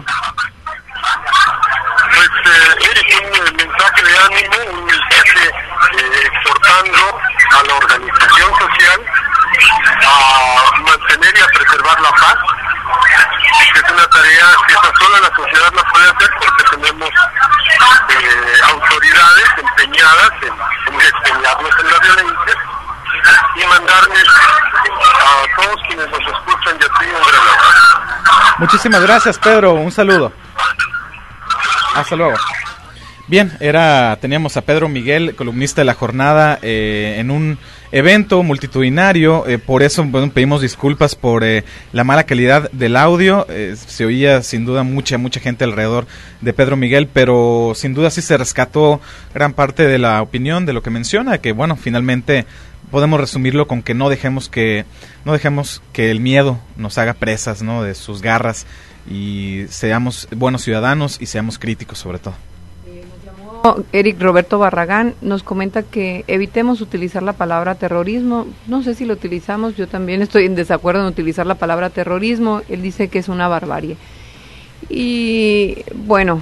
Pues un mensaje de ánimo, un mensaje exhortando a la organización social a mantener y a preservar la paz, que es una tarea que esa sola la sociedad la puede hacer porque tenemos autoridades empeñadas en empeñarnos en la violencia y mandarles a todos quienes nos escuchan y a ti un gran abrazo. Muchísimas gracias, Pedro, un saludo. Hasta luego. Bien, teníamos a Pedro Miguel, columnista de La Jornada, en un evento multitudinario, por eso bueno, pedimos disculpas por la mala calidad del audio, se oía sin duda mucha gente alrededor de Pedro Miguel, pero sin duda sí se rescató gran parte de la opinión, de lo que menciona, que bueno, finalmente podemos resumirlo con que no dejemos que el miedo nos haga presas, ¿no?, de sus garras, y seamos buenos ciudadanos y seamos críticos sobre todo. Eric Roberto Barragán nos comenta que evitemos utilizar la palabra terrorismo. No sé si lo utilizamos, yo también estoy en desacuerdo en utilizar la palabra terrorismo. Él dice que es una barbarie. Y bueno,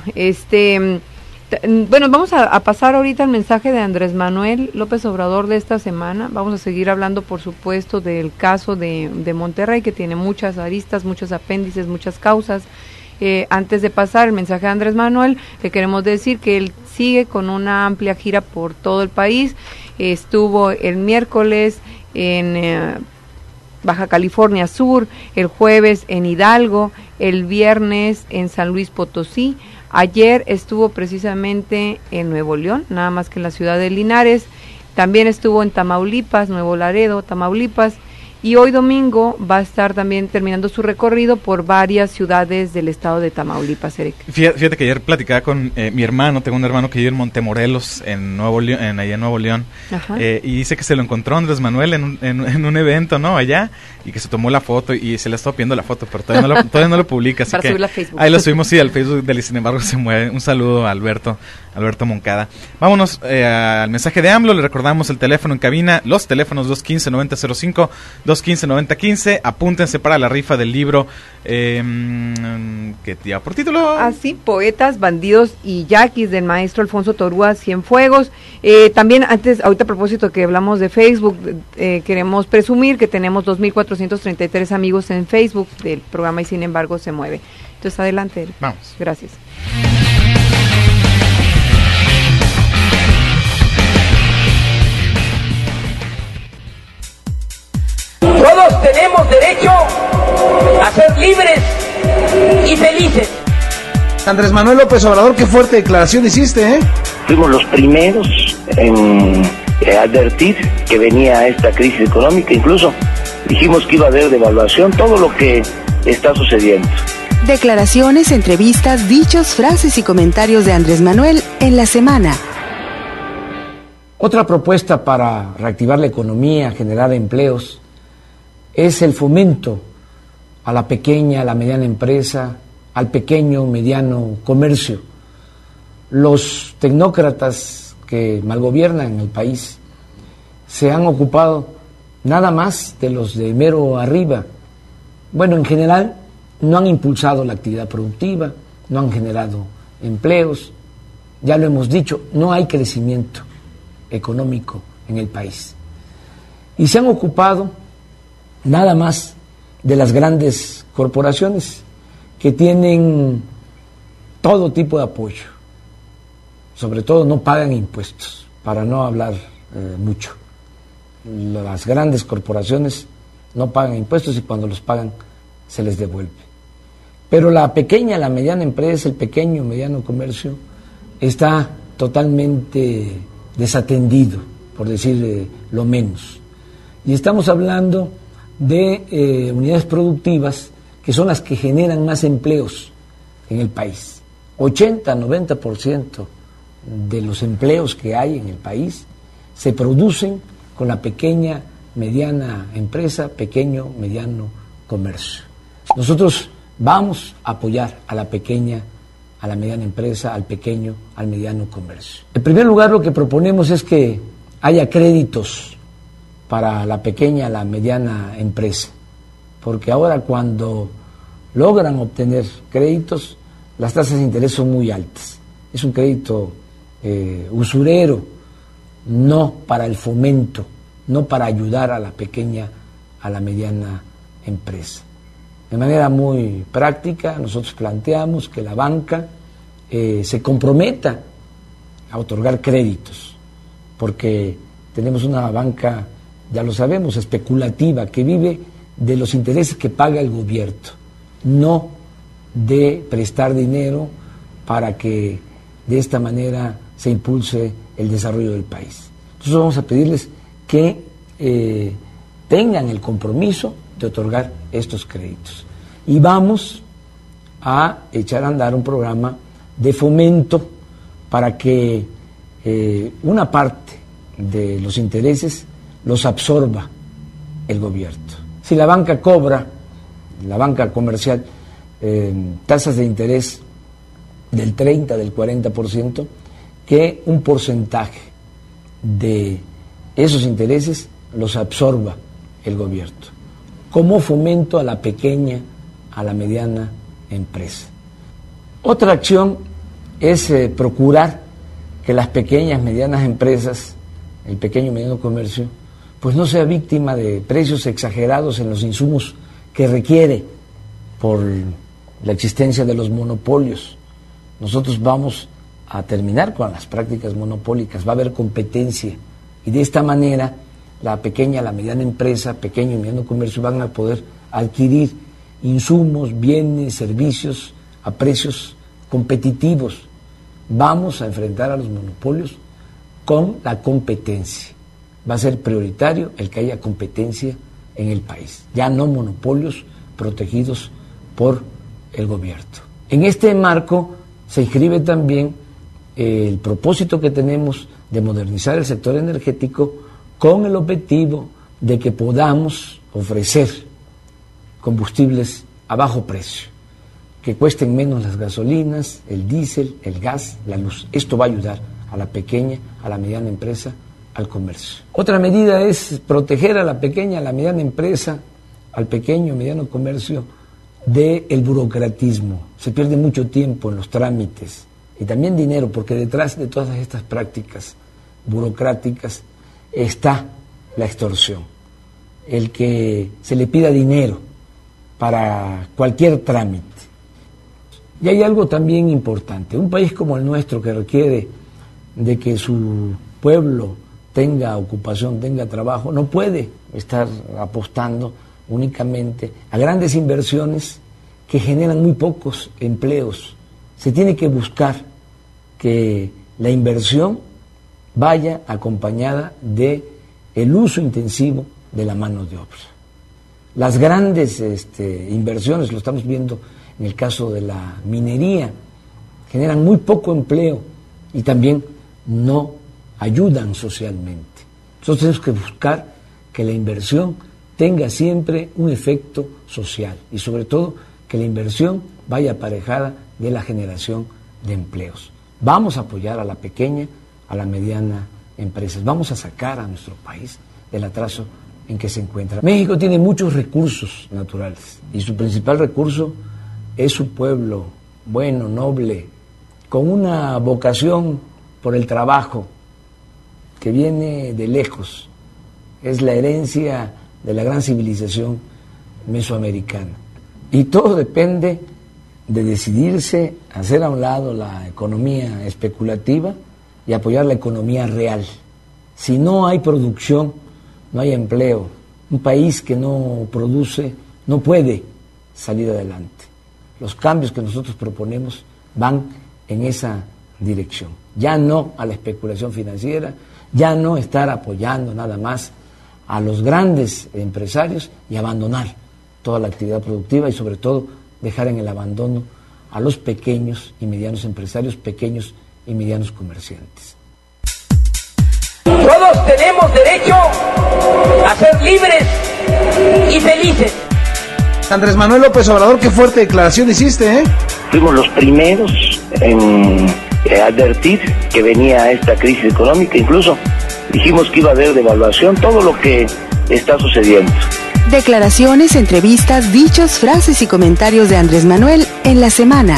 vamos a pasar ahorita el mensaje de Andrés Manuel López Obrador de esta semana. Vamos a seguir hablando, por supuesto, del caso de Monterrey, que tiene muchas aristas, muchos apéndices, muchas causas. Antes de pasar el mensaje de Andrés Manuel, le queremos decir que él sigue con una amplia gira por todo el país. Estuvo el miércoles en Baja California Sur, el jueves en Hidalgo, el viernes en San Luis Potosí. Ayer estuvo precisamente en Nuevo León, nada más que en la ciudad de Linares. También estuvo en Tamaulipas, Nuevo Laredo, Tamaulipas. Y hoy domingo va a estar también terminando su recorrido por varias ciudades del estado de Tamaulipas, Eric. Fíjate que ayer platicaba con mi hermano, tengo un hermano que vive en Montemorelos, en Nuevo León, allá en Nuevo León, y dice que se lo encontró Andrés Manuel en un evento, ¿no? Allá, y que se tomó la foto y se le está pidiendo la foto, pero todavía no lo publica, así para que subirla a Facebook. Ahí lo subimos, sí, al Facebook del Sin embargo se mueve. Un saludo a Alberto Moncada. Vámonos al mensaje de AMLO. Le recordamos el teléfono en cabina, los teléfonos 215-9005, 215-9015. Apúntense para la rifa del libro que lleva por título así, Poetas, Bandidos y Yaquis, del maestro Alfonso Torúa Cienfuegos. También ahorita a propósito que hablamos de Facebook, queremos presumir que tenemos 2,433 amigos en Facebook del programa Y Sin Embargo Se Mueve. Entonces adelante, Eric. Vamos. Gracias. Todos tenemos derecho a ser libres y felices. Andrés Manuel López Obrador, qué fuerte declaración hiciste, ¿eh? Fuimos los primeros en advertir que venía esta crisis económica, incluso dijimos que iba a haber devaluación, todo lo que está sucediendo. Declaraciones, entrevistas, dichos, frases y comentarios de Andrés Manuel en la semana. Otra propuesta para reactivar la economía, generar empleos, es el fomento a la pequeña, a la mediana empresa, al pequeño, mediano comercio. Los tecnócratas que malgobiernan el país se han ocupado nada más de los de mero arriba. Bueno, en general no han impulsado la actividad productiva, no han generado empleos, ya lo hemos dicho, no hay crecimiento económico en el país. Y se han ocupado nada más de las grandes corporaciones que tienen todo tipo de apoyo. Sobre todo no pagan impuestos, para no hablar mucho. Las grandes corporaciones no pagan impuestos y cuando los pagan se les devuelve. Pero la pequeña, la mediana empresa, el pequeño, mediano comercio está totalmente desatendido, por decir lo menos. Y estamos hablando de unidades productivas que son las que generan más empleos en el país. 80-90% de los empleos que hay en el país se producen con la pequeña, mediana empresa, pequeño, mediano comercio. Nosotros vamos a apoyar a la pequeña, a la mediana empresa, al pequeño, al mediano comercio. En primer lugar, lo que proponemos es que haya créditos para la pequeña, la mediana empresa, porque ahora cuando logran obtener créditos, las tasas de interés son muy altas. Es un crédito usurero, no para el fomento, no para ayudar a la pequeña, a la mediana empresa. De manera muy práctica, nosotros planteamos que la banca se comprometa a otorgar créditos, porque tenemos una banca, ya lo sabemos, especulativa, que vive de los intereses que paga el gobierno, no de prestar dinero para que de esta manera se impulse el desarrollo del país. Entonces vamos a pedirles que tengan el compromiso de otorgar estos créditos. Y vamos a echar a andar un programa de fomento para que una parte de los intereses los absorba el gobierno. Si la banca cobra, la banca comercial, tasas de interés del 30, del 40%, que un porcentaje de esos intereses los absorba el gobierno, como fomento a la pequeña, a la mediana empresa. Otra acción es procurar que las pequeñas, medianas empresas, el pequeño y mediano comercio, pues no sea víctima de precios exagerados en los insumos que requiere por la existencia de los monopolios. Nosotros vamos a terminar con las prácticas monopólicas, va a haber competencia y de esta manera la pequeña, la mediana empresa, pequeño y mediano comercio van a poder adquirir insumos, bienes, servicios a precios competitivos. Vamos a enfrentar a los monopolios con la competencia. Va a ser prioritario el que haya competencia en el país, ya no monopolios protegidos por el gobierno. En este marco se inscribe también el propósito que tenemos de modernizar el sector energético con el objetivo de que podamos ofrecer combustibles a bajo precio, que cuesten menos las gasolinas, el diésel, el gas, la luz. Esto va a ayudar a la pequeña, a la mediana empresa, al comercio. Otra medida es proteger a la pequeña, a la mediana empresa, al pequeño, mediano comercio del burocratismo. Se pierde mucho tiempo en los trámites y también dinero, porque detrás de todas estas prácticas burocráticas está la extorsión, el que se le pida dinero para cualquier trámite. Y hay algo también importante, un país como el nuestro que requiere de que su pueblo tenga ocupación, tenga trabajo, no puede estar apostando únicamente a grandes inversiones que generan muy pocos empleos. Se tiene que buscar que la inversión vaya acompañada de el uso intensivo de la mano de obra. Las grandes inversiones, lo estamos viendo en el caso de la minería, generan muy poco empleo y también no ayudan socialmente. Nosotros tenemos que buscar que la inversión tenga siempre un efecto social y sobre todo que la inversión vaya aparejada de la generación de empleos. Vamos a apoyar a la pequeña, a la mediana empresa. Vamos a sacar a nuestro país del atraso en que se encuentra. México tiene muchos recursos naturales y su principal recurso es su pueblo bueno, noble, con una vocación por el trabajo que viene de lejos. Es la herencia de la gran civilización mesoamericana. Y todo depende de decidirse a hacer a un lado la economía especulativa y apoyar la economía real. Si no hay producción, no hay empleo. Un país que no produce no puede salir adelante. Los cambios que nosotros proponemos van en esa dirección. Ya no a la especulación financiera, ya no estar apoyando nada más a los grandes empresarios y abandonar toda la actividad productiva y sobre todo dejar en el abandono a los pequeños y medianos empresarios, pequeños y medianos comerciantes. Todos tenemos derecho a ser libres y felices. Andrés Manuel López Obrador, qué fuerte declaración hiciste, ¿eh? Fuimos los primeros en advertir que venía esta crisis económica, incluso dijimos que iba a haber devaluación, todo lo que está sucediendo. Declaraciones, entrevistas, dichos, frases y comentarios de Andrés Manuel en la semana.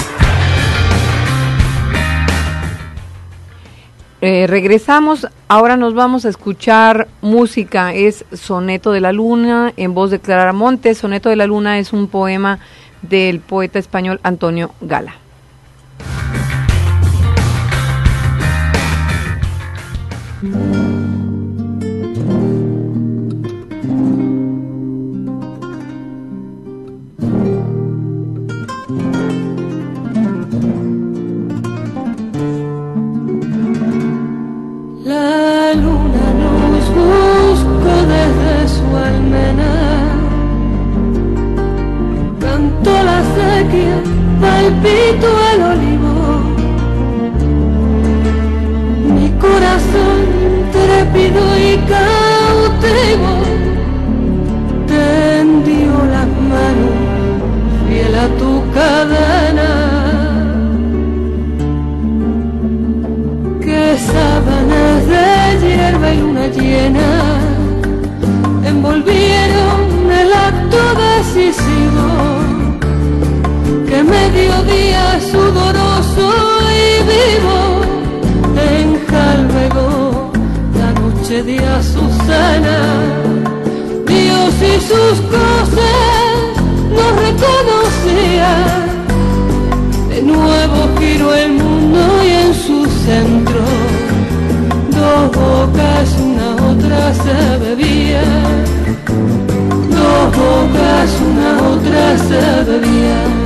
Regresamos, ahora nos vamos a escuchar música, es Soneto de la Luna, en voz de Clara Montes. Soneto de la Luna es un poema del poeta español Antonio Gala. La luna nos buscó desde su almena, cantó la sequía, palpitó el olivo, mi corazón trépido y cautivo tendió las manos fiel a tu cadena. Que sábanas de hierba y luna llena envolvieron el acto decisivo, que mediodía sudoroso y vivo enjalbegó la noche de Azucena. Dios y sus cosas no reconocían giró el mundo y en su centro dos bocas una otra se bebían, dos bocas una otra se bebían.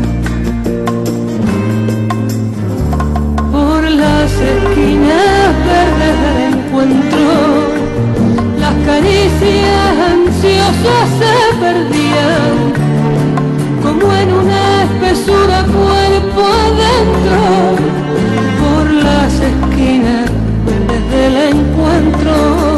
Por las esquinas verdes del encuentro las caricias ansiosas se perdían, como en una espesura cuerpo adentro. Por las esquinas verdes del encuentro,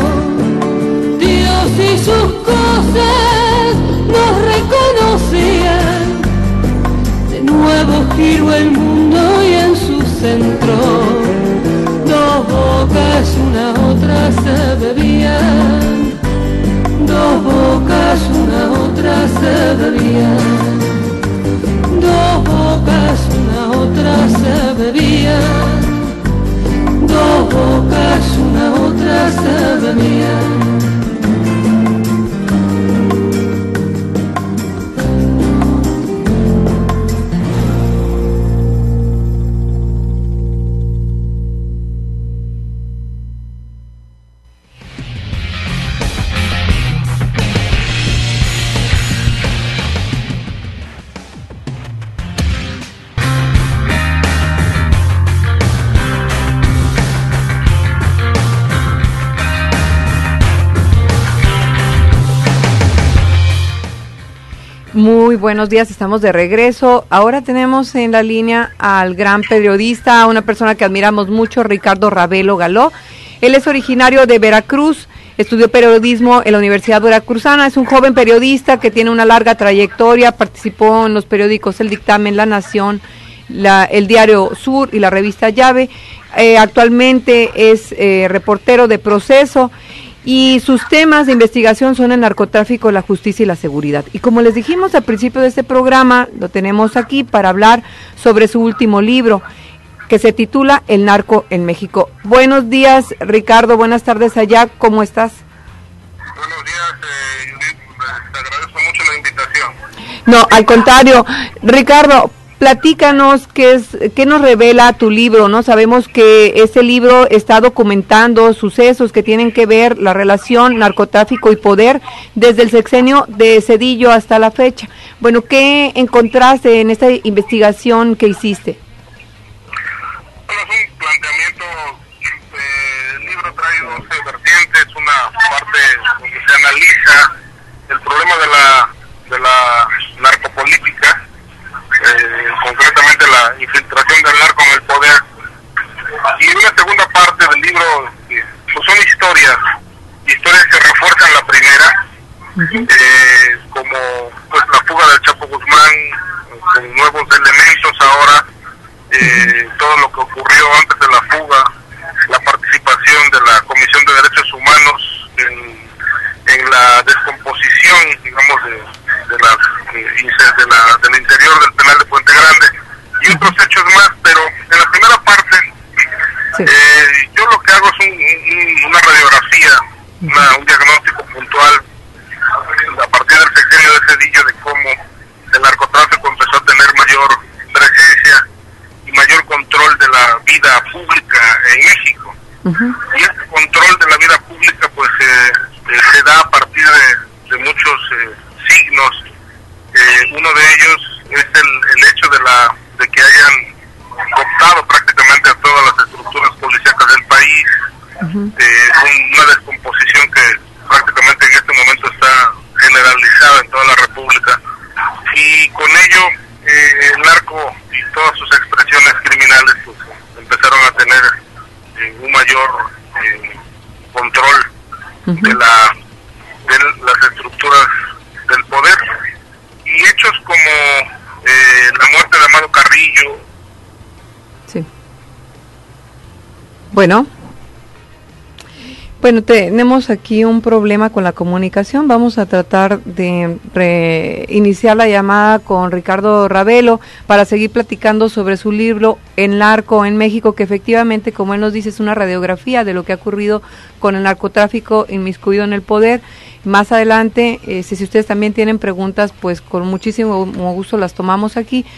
Dios y sus cosas nos reconocían. De nuevo giró el mundo y en su centro dos bocas una otra se bebían, dos bocas una otra se bebían, dos bocas una otra se bebían, dos bocas una otra se bebían. Muy buenos días, estamos de regreso. Ahora tenemos en la línea al gran periodista, a una persona que admiramos mucho, Ricardo Ravelo Galó. Él es originario de Veracruz, estudió periodismo en la Universidad Veracruzana, es un joven periodista que tiene una larga trayectoria, participó en los periódicos El Dictamen, La Nación, el Diario Sur y la revista Llave. Actualmente es reportero de Proceso. Y sus temas de investigación son el narcotráfico, la justicia y la seguridad. Y como les dijimos al principio de este programa, lo tenemos aquí para hablar sobre su último libro, que se titula El narco en México. Buenos días, Ricardo, buenas tardes allá, ¿cómo estás? Buenos días, Judith, te agradezco mucho la invitación. No, al contrario, Ricardo, platícanos qué nos revela tu libro, ¿no? Sabemos que este libro está documentando sucesos que tienen que ver la relación narcotráfico y poder desde el sexenio de Zedillo hasta la fecha. Bueno, ¿qué encontraste en esta investigación que hiciste? Bueno, es un planteamiento, el libro trae 12 vertientes, una parte donde se analiza el problema de la narcopolítica, concretamente la infiltración del narco en el poder, y una segunda parte del libro pues son historias que refuerzan la primera, como pues la fuga del Chapo Guzmán, con nuevos elementos ahora, todo lo que ocurrió antes de la fuga, la participación de la Comisión de Derechos Humanos en la descomposición, digamos, del interior del penal de Puente Grande y otros hechos más, pero en la primera parte yo lo que hago es una radiografía, un diagnóstico puntual a partir del sexenio de Zedillo de cómo el narcotráfico empezó a tener mayor presencia y mayor control de la vida pública en México. Y este control de la vida pública pues se da a partir de muchos signos. Uno de ellos es el hecho de que hayan cooptado prácticamente a todas las estructuras policíacas del país, una descomposición que prácticamente en este momento está generalizada en toda la República, y con ello el narco y todas sus expresiones criminales pues empezaron a tener un mayor control de las estructuras del poder, y hechos como la muerte de Amado Carrillo. Sí. Bueno, tenemos aquí un problema con la comunicación. Vamos a tratar de reiniciar la llamada con Ricardo Ravelo para seguir platicando sobre su libro El narco en México, que efectivamente, como él nos dice, es una radiografía de lo que ha ocurrido con el narcotráfico inmiscuido en el poder. Más adelante, si ustedes también tienen preguntas, pues con muchísimo gusto las tomamos aquí.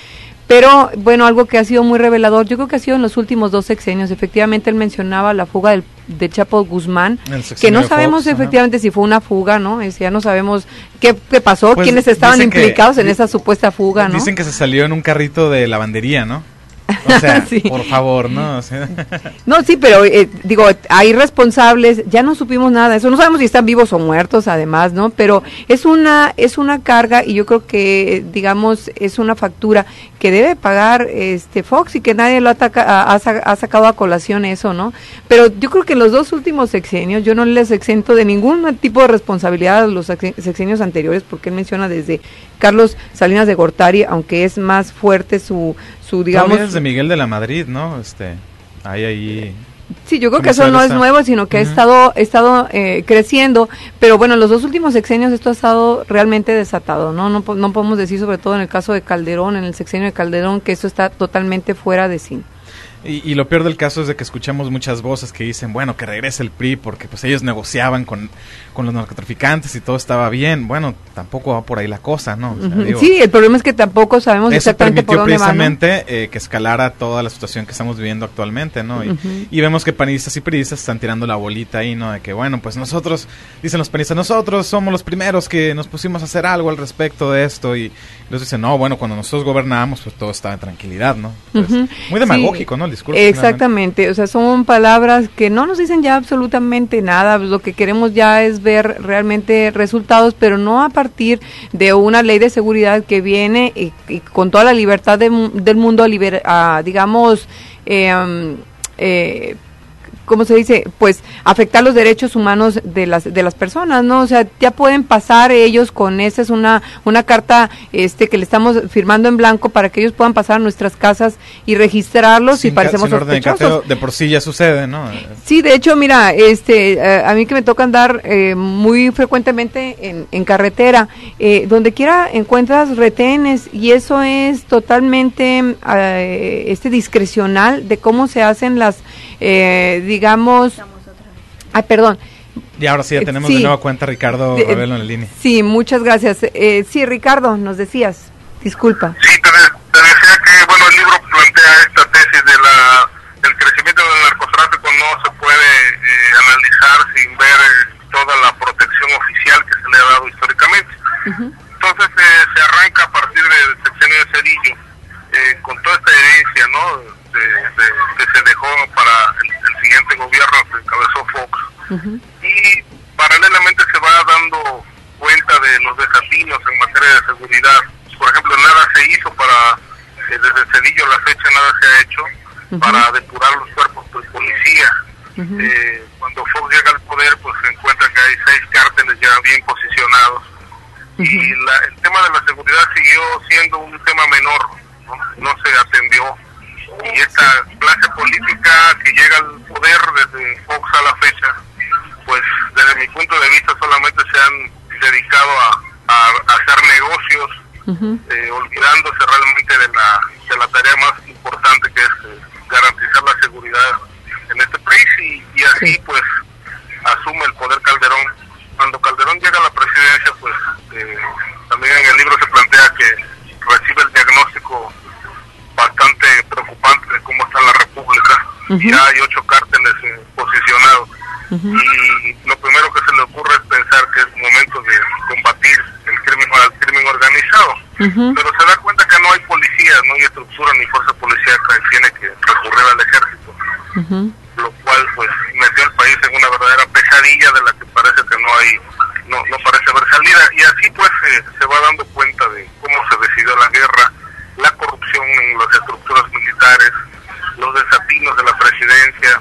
Pero, bueno, algo que ha sido muy revelador, yo creo que ha sido en los últimos 2 sexenios. Efectivamente, él mencionaba la fuga de Chapo Guzmán, que no sabemos Fox, efectivamente si fue una fuga, ¿no? Ya no sabemos qué pasó, pues, quiénes estaban implicados en esa supuesta fuga, ¿no? Dicen que se salió en un carrito de lavandería, ¿no? O sea, sí. Por favor, ¿no? O sea. No, sí, pero digo, hay responsables, ya no supimos nada de eso, no sabemos si están vivos o muertos además, ¿no? Pero es una carga y yo creo que, digamos, es una factura que debe pagar Fox y que nadie lo ha sacado a colación eso, ¿no? Pero yo creo que en los 2 últimos sexenios yo no les exento de ningún tipo de responsabilidad a los sexenios anteriores, porque él menciona desde Carlos Salinas de Gortari, aunque es más fuerte su digamos... También es de Miguel de la Madrid, ¿no? Ahí... Sí, yo creo que eso no es nuevo, sino que ha estado creciendo, pero bueno, en los 2 últimos sexenios esto ha estado realmente desatado, ¿no? No podemos decir, sobre todo en el caso de Calderón, en el sexenio de Calderón, que esto está totalmente fuera de sí. Y lo peor del caso es de que escuchamos muchas voces que dicen, bueno, que regrese el PRI porque pues ellos negociaban con los narcotraficantes y todo estaba bien. Bueno, tampoco va por ahí la cosa, ¿no? O sea, digo, sí, el problema es que tampoco sabemos exactamente por dónde van. Eso permitió precisamente que escalara toda la situación que estamos viviendo actualmente, ¿no? Y vemos que panistas y priistas están tirando la bolita ahí, ¿no? De que, bueno, pues nosotros, dicen los panistas, nosotros somos los primeros que nos pusimos a hacer algo al respecto de esto, y los dicen, no, bueno, cuando nosotros gobernábamos, pues todo estaba en tranquilidad, ¿no? Entonces, muy demagógico, ¿no? El discurso. Exactamente, o sea, son palabras que no nos dicen ya absolutamente nada, lo que queremos ya es ver realmente resultados, pero no a partir de una ley de seguridad que viene y con toda la libertad del mundo digamos, ¿cómo se dice? Pues afectar los derechos humanos de las personas, ¿no? O sea, ya pueden pasar ellos con esa es una carta que le estamos firmando en blanco para que ellos puedan pasar a nuestras casas y registrarlos y parecemos sospechosos. De por sí ya sucede, ¿no? Sí, de hecho, mira, a mí que me toca andar muy frecuentemente en carretera, donde quiera encuentras retenes y eso es totalmente discrecional de cómo se hacen las digamos, perdón. Y ahora sí, ya tenemos de nueva cuenta Ricardo Ravelo en la línea. Sí, muchas gracias. Sí, Ricardo, nos decías, disculpa. Sí, te decía que, bueno, el libro plantea esta tesis del crecimiento del narcotráfico no se puede analizar sin ver toda la protección oficial que se le ha dado históricamente. Entonces se arranca a partir del sexenio de Zedillo, con toda esta evidencia, ¿no?, que se dejó para el siguiente gobierno que encabezó Fox. Y paralelamente se va dando cuenta de los desatinos en materia de seguridad. Por ejemplo, nada se hizo desde Zedillo a la fecha nada se ha hecho para depurar los cuerpos de policía. Cuando Fox llega al poder, pues se encuentra que hay 6 cárteles ya bien posicionados. Y el tema de la seguridad siguió siendo un tema menor, no se atendió. Y esta clase política que llega al poder desde Fox a la fecha, pues desde mi punto de vista solamente se han dedicado a hacer negocios, olvidándose realmente de la tarea más importante que es garantizar la seguridad en este país y así pues asume el poder Calderón. Cuando Calderón llega a la presidencia, pues también en el libro se plantea que recibe el diagnóstico bastante preocupante de cómo está la República. Ya hay 8 cárteles posicionados y lo primero que se le ocurre es pensar que es momento de combatir el crimen organizado, pero se da cuenta que no hay policías, no hay estructura ni fuerza policíaca y tiene que recurrir al ejército, lo cual pues metió al país en una verdadera pesadilla de la que parece que no parece haber salida, y así pues se va dando cuenta de cómo se decidió la guerra, la corrupción en las estructuras militares, los desatinos de la presidencia,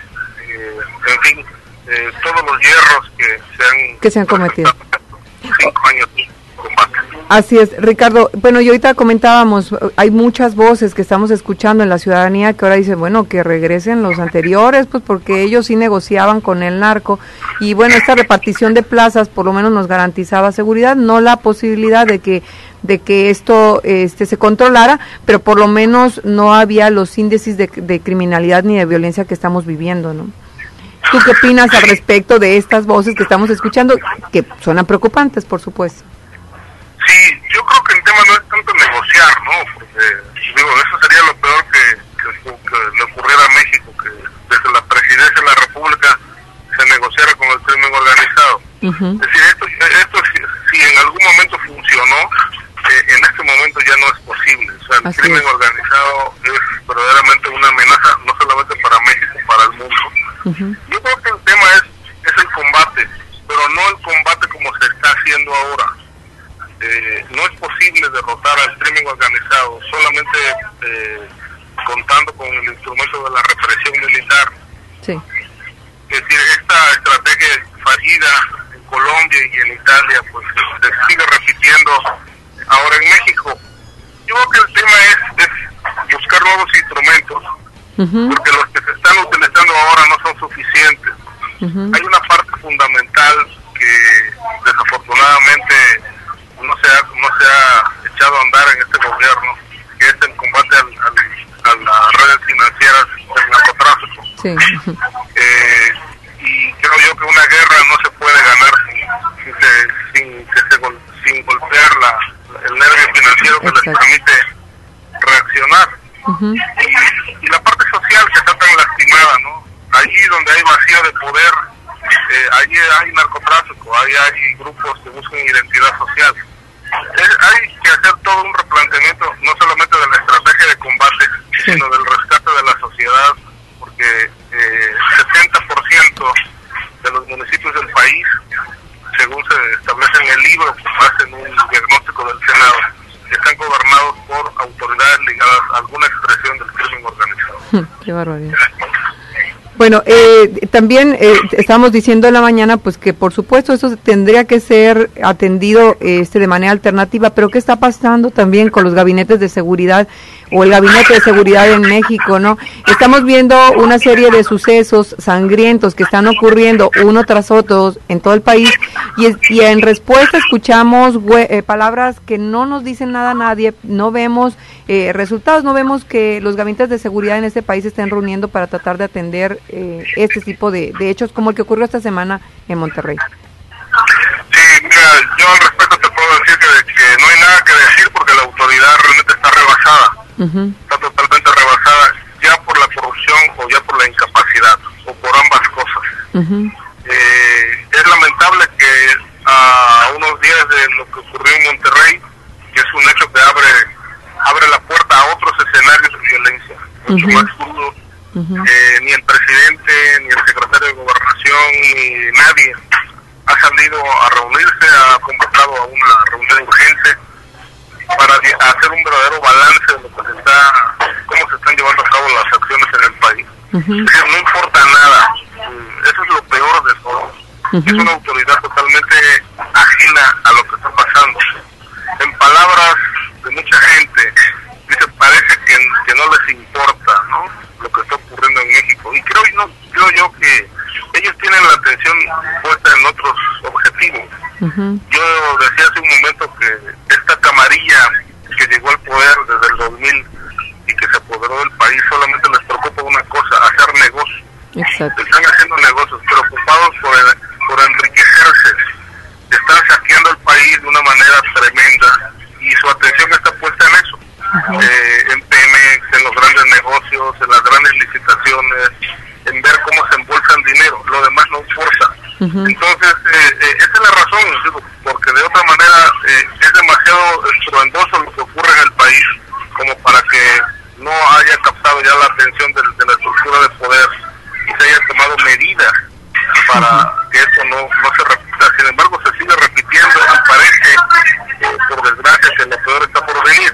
en fin, todos los hierros que se han cometido. 5 años de combate. Así es, Ricardo. Bueno, y ahorita comentábamos, hay muchas voces que estamos escuchando en la ciudadanía que ahora dicen, bueno, que regresen los anteriores, pues porque ellos sí negociaban con el narco. Y bueno, esta repartición de plazas por lo menos nos garantizaba seguridad, no la posibilidad de que esto se controlara, pero por lo menos no había los índices de criminalidad ni de violencia que estamos viviendo, ¿no? ¿Tú qué opinas al respecto de estas voces que estamos escuchando, que suenan preocupantes, por supuesto? Sí, yo creo que el tema no es tanto importante negociar, ¿no? Porque, digo, eso sería lo peor que le ocurriera a México, que desde la presidencia de la República se negociara con el crimen organizado. Es decir, esto si en algún momento funcionó, en este momento ya no es posible. O sea, el crimen organizado es verdaderamente una amenaza, no solamente para México, para el mundo. Yo creo que el tema es el combate, pero no el combate como se está haciendo ahora. No es posible derrotar al crimen organizado solamente contando con el instrumento de la represión militar. Sí. Es decir, esta estrategia fallida en Colombia y en Italia pues se sigue repitiendo ahora en México. Yo creo que el tema es buscar nuevos instrumentos, porque los que se están utilizando ahora no son suficientes. Hay una parte fundamental que desafortunadamente no se ha echado a andar en este gobierno, que es el combate a las redes financieras del narcotráfico. Sí. Y creo yo que una guerra no se puede ganar sin golpear el nervio financiero que les permite reaccionar. Y la parte social que está tan lastimada, ¿no? Allí donde hay vacío de poder, allí hay narcotráfico, allí hay grupos que buscan identidad social. Hay que hacer todo un replanteamiento, no solamente de la estrategia de combate, sino del rescate de la sociedad, porque 70% de los municipios del país, según se establece en el libro, como hacen un diagnóstico del Senado, están gobernados por autoridades ligadas a alguna expresión del crimen organizado. Qué barbaridad. Bueno, también estábamos diciendo en la mañana pues que por supuesto eso tendría que ser atendido de manera alternativa, pero ¿qué está pasando también con los gabinetes de seguridad o el gabinete de seguridad en México, no? Estamos viendo una serie de sucesos sangrientos que están ocurriendo uno tras otro en todo el país y en respuesta escuchamos palabras que no nos dicen nada a nadie, no vemos resultados, no vemos que los gabinetes de seguridad en este país se estén reuniendo para tratar de atender este tipo de hechos como el que ocurrió esta semana en Monterrey. Sí, mira, yo al respecto te puedo decir que no hay nada que decir porque la autoridad realmente está rebasada, está totalmente rebasada, ya por la corrupción o ya por la incapacidad, o por ambas cosas. Es lamentable que a unos días de lo que ocurrió en Monterrey, que es un hecho que abre la puerta a otros escenarios de violencia, mucho más crudos, ni el presidente, ni el secretario de Gobernación, ni nadie ha salido a reunirse, ha convocado a una reunión urgente para hacer un verdadero balance de lo que cómo se están llevando a cabo las acciones en el país. Es decir, no importa nada, eso es lo peor de todo. Es una autoridad totalmente ajena a lo que está pasando. En palabras de mucha gente, dice, parece que no les importa, ¿no?, lo que está ocurriendo en México. Y creo yo que ellos tienen la atención puesta en otros objetivos. Yo decía hace un momento que esta camarilla que llegó al poder desde el 2000 y que se apoderó del país solamente les preocupa una cosa, hacer negocios. Están haciendo negocios, preocupados por enriquecerse. Están saqueando el país de una manera tremenda y su atención está puesta en eso. En Pemex, en los grandes negocios, en las grandes licitaciones, en ver cómo se embolsan dinero. Lo demás no importa. Entonces, esa es la razón, digo, porque de otra manera es demasiado estruendoso lo que ocurre en el país como para que no haya captado ya la atención de la estructura de poder y se haya tomado medidas para que esto no se repita. Sin embargo, se sigue repitiendo y parece, por desgracia, que lo peor está por venir.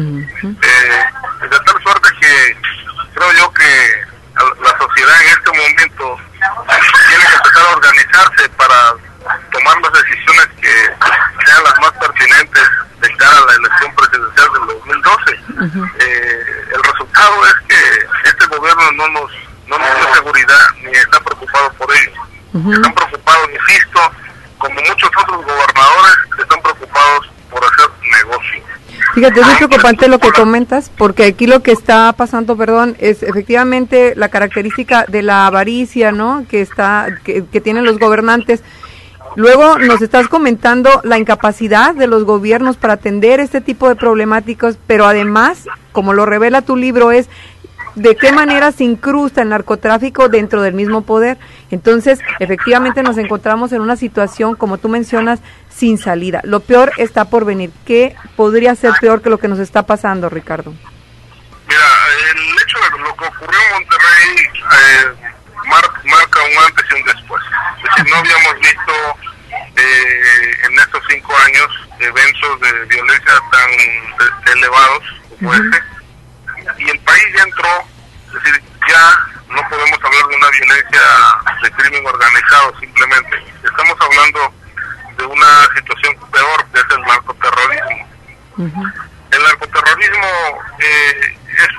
De tal suerte que creo yo que la sociedad en este momento tiene que empezar a organizarse para tomar las decisiones que sean las más pertinentes de cara a la elección presidencial del 2012. El resultado es que este gobierno no nos da seguridad ni está preocupado por ello. Están preocupados, insisto, como muchos otros gobernadores que están preocupados por hacer negocio. Fíjate, es muy preocupante lo que comentas, porque aquí lo que está pasando, es efectivamente la característica de la avaricia, ¿no?, que tienen los gobernantes. Luego nos estás comentando la incapacidad de los gobiernos para atender este tipo de problemáticas, pero además, como lo revela tu libro, es de qué manera se incrusta el narcotráfico dentro del mismo poder. Entonces, efectivamente nos encontramos en una situación, como tú mencionas, sin salida. Lo peor está por venir. ¿Qué podría ser peor que lo que nos está pasando, Ricardo? Mira, el hecho de lo que ocurrió en Monterrey marca un antes y un después. Es decir, no habíamos visto en estos 5 años eventos de violencia tan elevados como este, y el país ya entró, es decir, ya no podemos hablar de una violencia de crimen organizado simplemente, estamos hablando de una situación peor, que es el narcoterrorismo. El narcoterrorismo es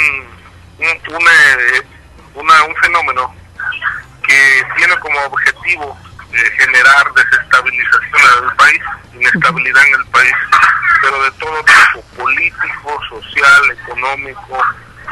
un fenómeno que tiene como objetivo generar desestabilización en el país, inestabilidad en el país, pero de todo tipo, político, social, económico,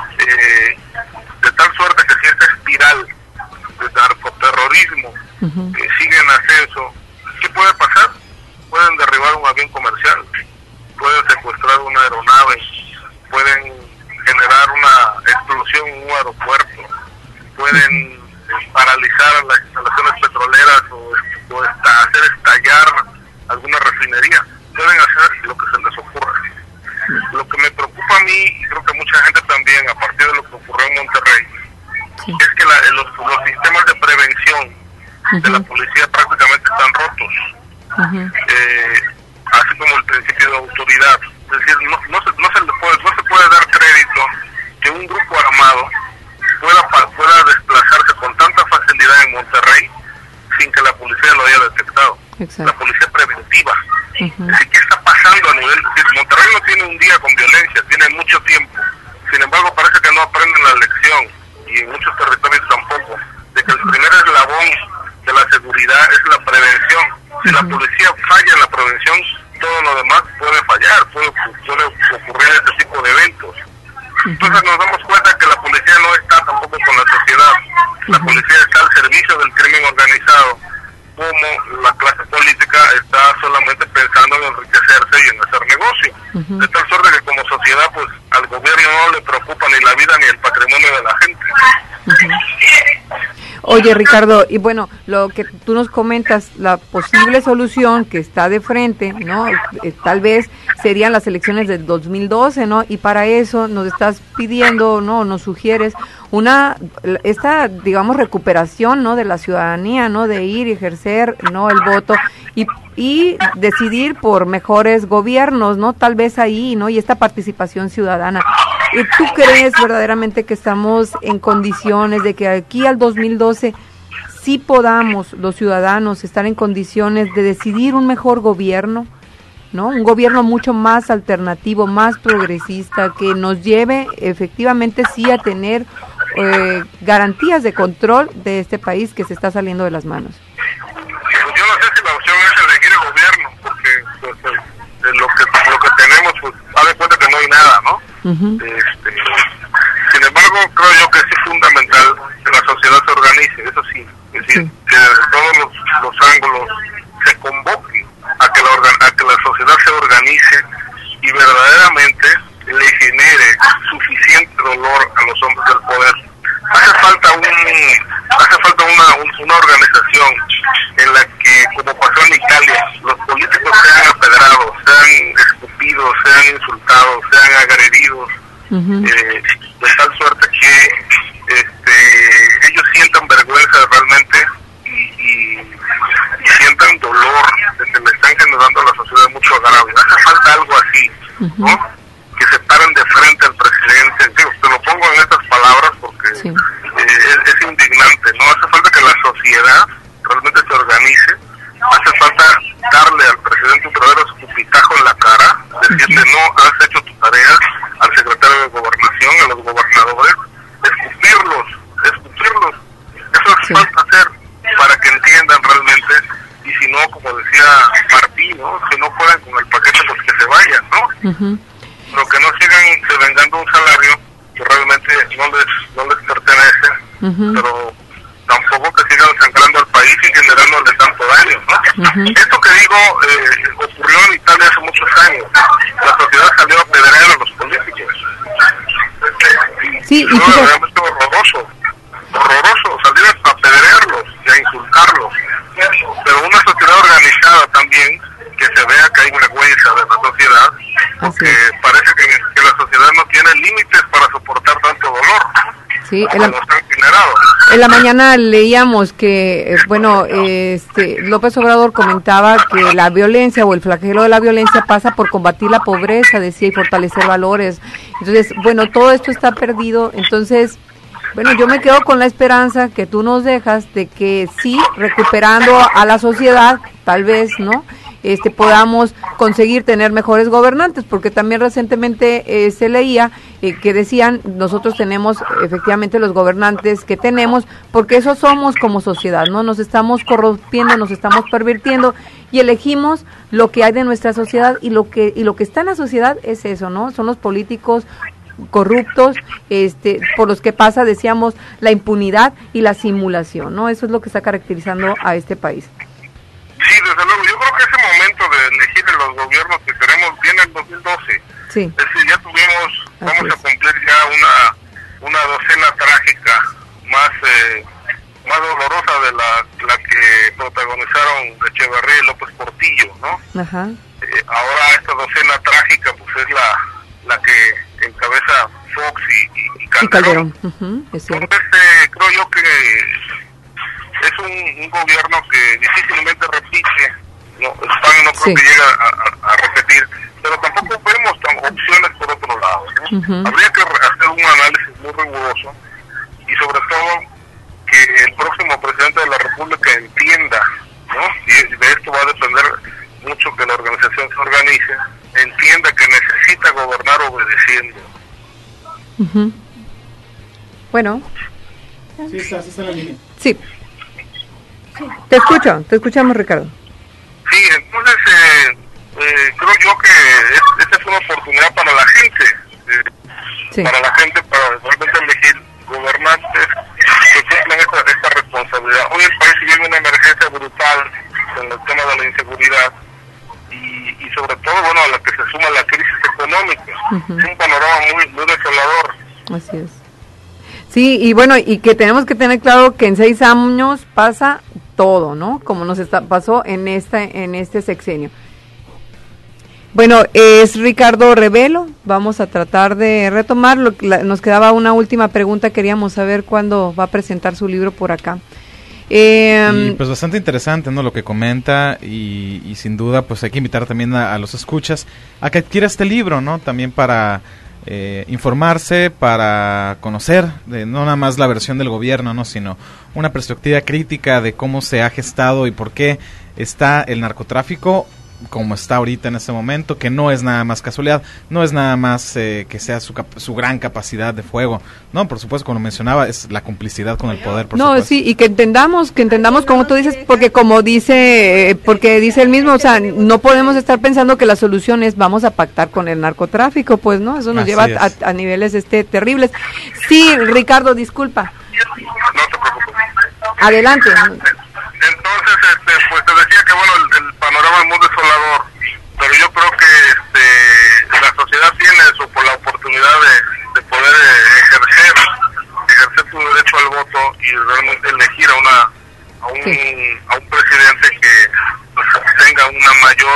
de tal suerte que si esta espiral de narcoterrorismo que sigue en ascenso, ¿qué puede pasar? Pueden derribar un avión comercial, pueden secuestrar una aeronave, pueden generar una explosión en un aeropuerto, pueden paralizar las instalaciones petroleras o hacer estallar alguna refinería, pueden hacer lo que se les ocurra. Lo que me preocupa a mí, y creo que mucha gente también, a partir de lo que ocurrió en Monterrey, es que los sistemas de prevención de la policía prácticamente están rotos, así como el principio de autoridad. Es decir, no se puede dar crédito que un grupo armado pueda desplazarse con tanta facilidad en Monterrey sin que la policía lo haya detectado. La policía preventiva. Es decir, ¿qué está pasando a nivel? Es decir, Monterrey no tiene un día con violencia, tiene mucho tiempo. Sin embargo, parece que no aprenden la lección, y en muchos territorios tampoco, de que el primer eslabón de la seguridad es la prevención. Si la policía falla en la prevención, todo lo demás puede fallar, puede ocurrir ese tipo de eventos. Entonces nos damos cuenta que la policía no está tampoco con la sociedad. La policía está al servicio del crimen organizado, como la clase política está solamente pensando en enriquecerse y en hacer negocio. De tal suerte que como sociedad, pues al gobierno no le preocupa ni la vida ni el patrimonio de la gente. Oye, Ricardo, y bueno, lo que tú nos comentas, la posible solución que está de frente, ¿no? Tal vez serían las elecciones del 2012, ¿no? Y para eso nos estás pidiendo, ¿no? Nos sugieres esta, digamos, recuperación, ¿no? De la ciudadanía, ¿no? De ir y ejercer, ¿no? El voto y decidir por mejores gobiernos, ¿no? Tal vez ahí, ¿no? Y esta participación ciudadana. ¿Tú crees verdaderamente que estamos en condiciones de que aquí al 2012 sí podamos los ciudadanos estar en condiciones de decidir un mejor gobierno, ¿no? Un gobierno mucho más alternativo, más progresista, que nos lleve efectivamente sí a tener garantías de control de este país que se está saliendo de las manos? Yo no sé si la opción es elegir el gobierno, porque lo que tenemos, pues, haz de cuenta que no hay nada, ¿no? Sin embargo, creo yo que sí es fundamental que la sociedad se organice, eso sí, es decir, que desde todos los ángulos se convoque a que la sociedad se organice y verdaderamente le genere suficiente dolor a los hombres del poder. Hace falta una organización en la que, como pasó en Italia, los políticos sean apedrados, sean escupidos, sean insultados, sean agredidos, de tal suerte que ellos sientan vergüenza realmente y sientan dolor de que le están generando a la sociedad mucho agravio. Hace falta algo así, ¿no? Que se paren de frente al presidente. Digo, te lo pongo en estas palabras porque es indignante, ¿no? Hace falta que la sociedad realmente se organice. Hace falta darle al presidente un verdadero escupitajo en la cara, decirle no has hecho tu tarea, al secretario de Gobernación, a los gobernadores, escupirlos. Eso hace falta hacer para que entiendan realmente, y si no, como decía Martín, ¿no? Si no puedan con el paquete, pues que se vayan, ¿no? Lo que no sigan devengando un salario que realmente no les pertenece, pero tampoco que sigan sangrando al país y generándole tanto daño, ¿no? Esto que digo ocurrió en Italia hace muchos años. La sociedad salió a apedrear a los políticos. Sí, y fue realmente horroroso, salir a apedrearlos y a insultarlos. Pero una sociedad organizada también, que se vea que hay vergüenza de la sociedad, porque parece que la sociedad no tiene límites para soportar tanto dolor. Sí, en la mañana leíamos que, López Obrador comentaba que la violencia o el flagelo de la violencia pasa por combatir la pobreza, decía, y fortalecer valores. Entonces, bueno, todo esto está perdido. Entonces, bueno, yo me quedo con la esperanza que tú nos dejas de que sí, recuperando a la sociedad, tal vez, ¿no?, podamos conseguir tener mejores gobernantes, porque también recientemente se leía que decían, nosotros tenemos efectivamente los gobernantes que tenemos, porque eso somos como sociedad, ¿no? Nos estamos corrompiendo, nos estamos pervirtiendo y elegimos lo que hay de nuestra sociedad, y lo que está en la sociedad es eso, ¿no? Son los políticos corruptos, por los que pasa, decíamos, la impunidad y la simulación, ¿no? Eso es lo que está caracterizando a este país. Sí, desde luego. Yo creo que ese momento de elegir los gobiernos que queremos viene en 2012. Sí. Es decir, ya vamos a cumplir ya una docena trágica más dolorosa de la que protagonizaron Echeverría y López Portillo, ¿no? Ajá. Ahora esta docena trágica pues es la que encabeza Fox y Calderón. Es cierto. Entonces creo yo que es un gobierno que difícilmente repite, España no creo que llegue a repetir, pero tampoco vemos opciones por otro lado, ¿no? Habría que hacer un análisis muy riguroso y sobre todo que el próximo presidente de la República entienda, ¿no? Y de esto va a depender mucho que la organización se organice, entienda que necesita gobernar obedeciendo. Bueno. Sí, está en la línea. Sí. Te escuchamos, Ricardo. Sí, entonces creo yo que esta es una oportunidad para la gente, para realmente elegir gobernantes que cumplan esta responsabilidad. Hoy el país vive una emergencia brutal en el tema de la inseguridad y sobre todo, bueno, a la que se suma la crisis económica. Es un panorama muy desolador. Así es. Sí, y bueno, y que tenemos que tener claro que en 6 años pasa todo, ¿no? Como pasó en este sexenio. Bueno, es Ricardo Rebelo. Vamos a tratar de retomar. Nos quedaba una última pregunta. Queríamos saber cuándo va a presentar su libro por acá. Y pues bastante interesante, ¿no?, lo que comenta, y sin duda pues hay que invitar también a los escuchas a que adquiera este libro, ¿no? También para informarse, para conocer no nada más la versión del gobierno, no, sino una perspectiva crítica de cómo se ha gestado y por qué está el narcotráfico como está ahorita en este momento, que no es nada más casualidad, no es nada más que sea su gran capacidad de fuego, no, por supuesto, como mencionaba, es la complicidad con el poder, por supuesto. Sí, y que entendamos como tú dices, porque porque dice él mismo, o sea, no podemos estar pensando que la solución es vamos a pactar con el narcotráfico, pues no, eso nos lleva a niveles terribles. Sí, Ricardo, disculpa. No te preocupes. Adelante. Entonces, pues te decía que bueno, el panorama es muy desolador, pero yo creo que la sociedad tiene la oportunidad de poder ejercer su derecho al voto y realmente elegir a un presidente que pues, tenga una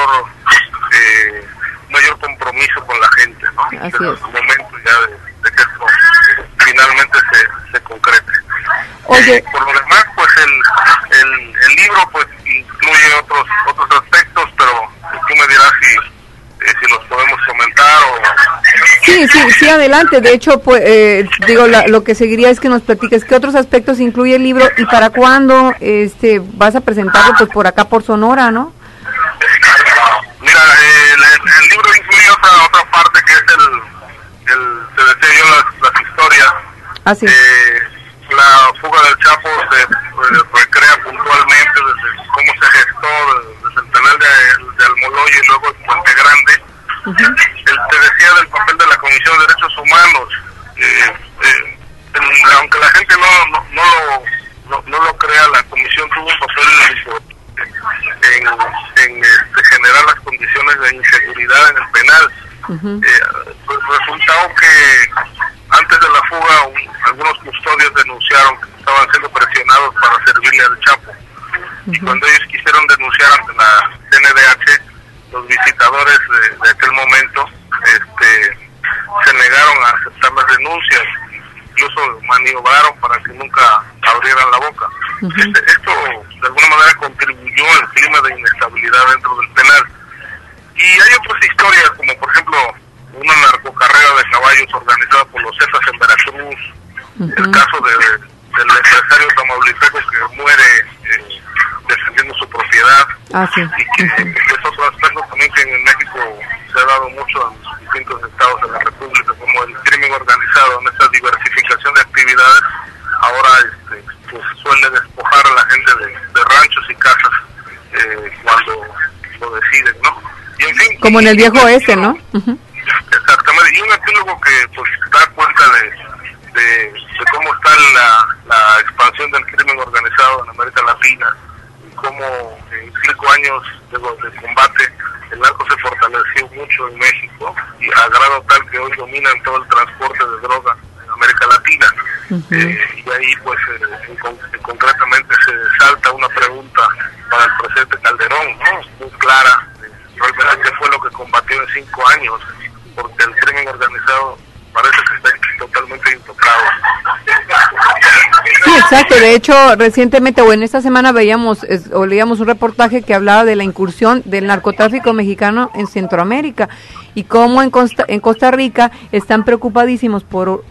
mayor compromiso con la gente, ¿no? Así es es. el momento ya de que esto finalmente se concrete. Oye, por lo demás, pues el libro pues incluye otros aspectos, pero tú me dirás si los podemos comentar o... Sí, adelante. De hecho, pues, lo que seguiría es que nos platiques qué otros aspectos incluye el libro y para cuándo vas a presentarlo, pues por acá por Sonora, ¿no? Mira, el libro incluye otra parte que es te decía yo, las historias. Así. La fuga del Chapo se recrea puntualmente desde cómo se gestó desde el penal de Almoloya y luego el Puente Grande. Te decía del papel de la Comisión de Derechos Humanos. Aunque la gente no lo crea, la Comisión tuvo un papel inestabilidad en el penal. Pues resultado que antes de la fuga algunos custodios denunciaron que estaban siendo presionados para servirle al Chapo, y cuando ellos quisieron denunciar ante la CNDH, los visitadores de aquel momento se negaron a aceptar las denuncias, incluso maniobraron para que nunca abrieran la boca. Esto de alguna manera contribuyó al clima de inestabilidad dentro del penal. Y hay otras historias, como por ejemplo una narcocarrera de caballos organizada por los Zetas en Veracruz, el caso del empresario tamaulipeco que muere defendiendo su propiedad, y que es otro aspecto también que en México se ha dado mucho en los distintos estados de la República, como el crimen organizado, en esta diversificación de actividades, ahora pues suele despojar a la gente de ranchos y casas cuando lo deciden, ¿no? Y en fin, como en el viejo oeste, ¿no? Exactamente, y un epílogo que pues da cuenta de cómo está la expansión del crimen organizado en América Latina, y cómo en 5 años de combate el narco se fortaleció mucho en México, y a grado tal que hoy dominan todo el transporte de droga en América Latina. Y ahí pues concretamente se salta una pregunta para el presidente Calderón, ¿no? Muy clara, realmente fue lo que combatió en 5 años, porque el crimen organizado parece que está totalmente intocado. Sí, exacto. De hecho, recientemente o en esta semana leíamos un reportaje que hablaba de la incursión del narcotráfico mexicano en Centroamérica y cómo en Costa Rica están preocupadísimos por,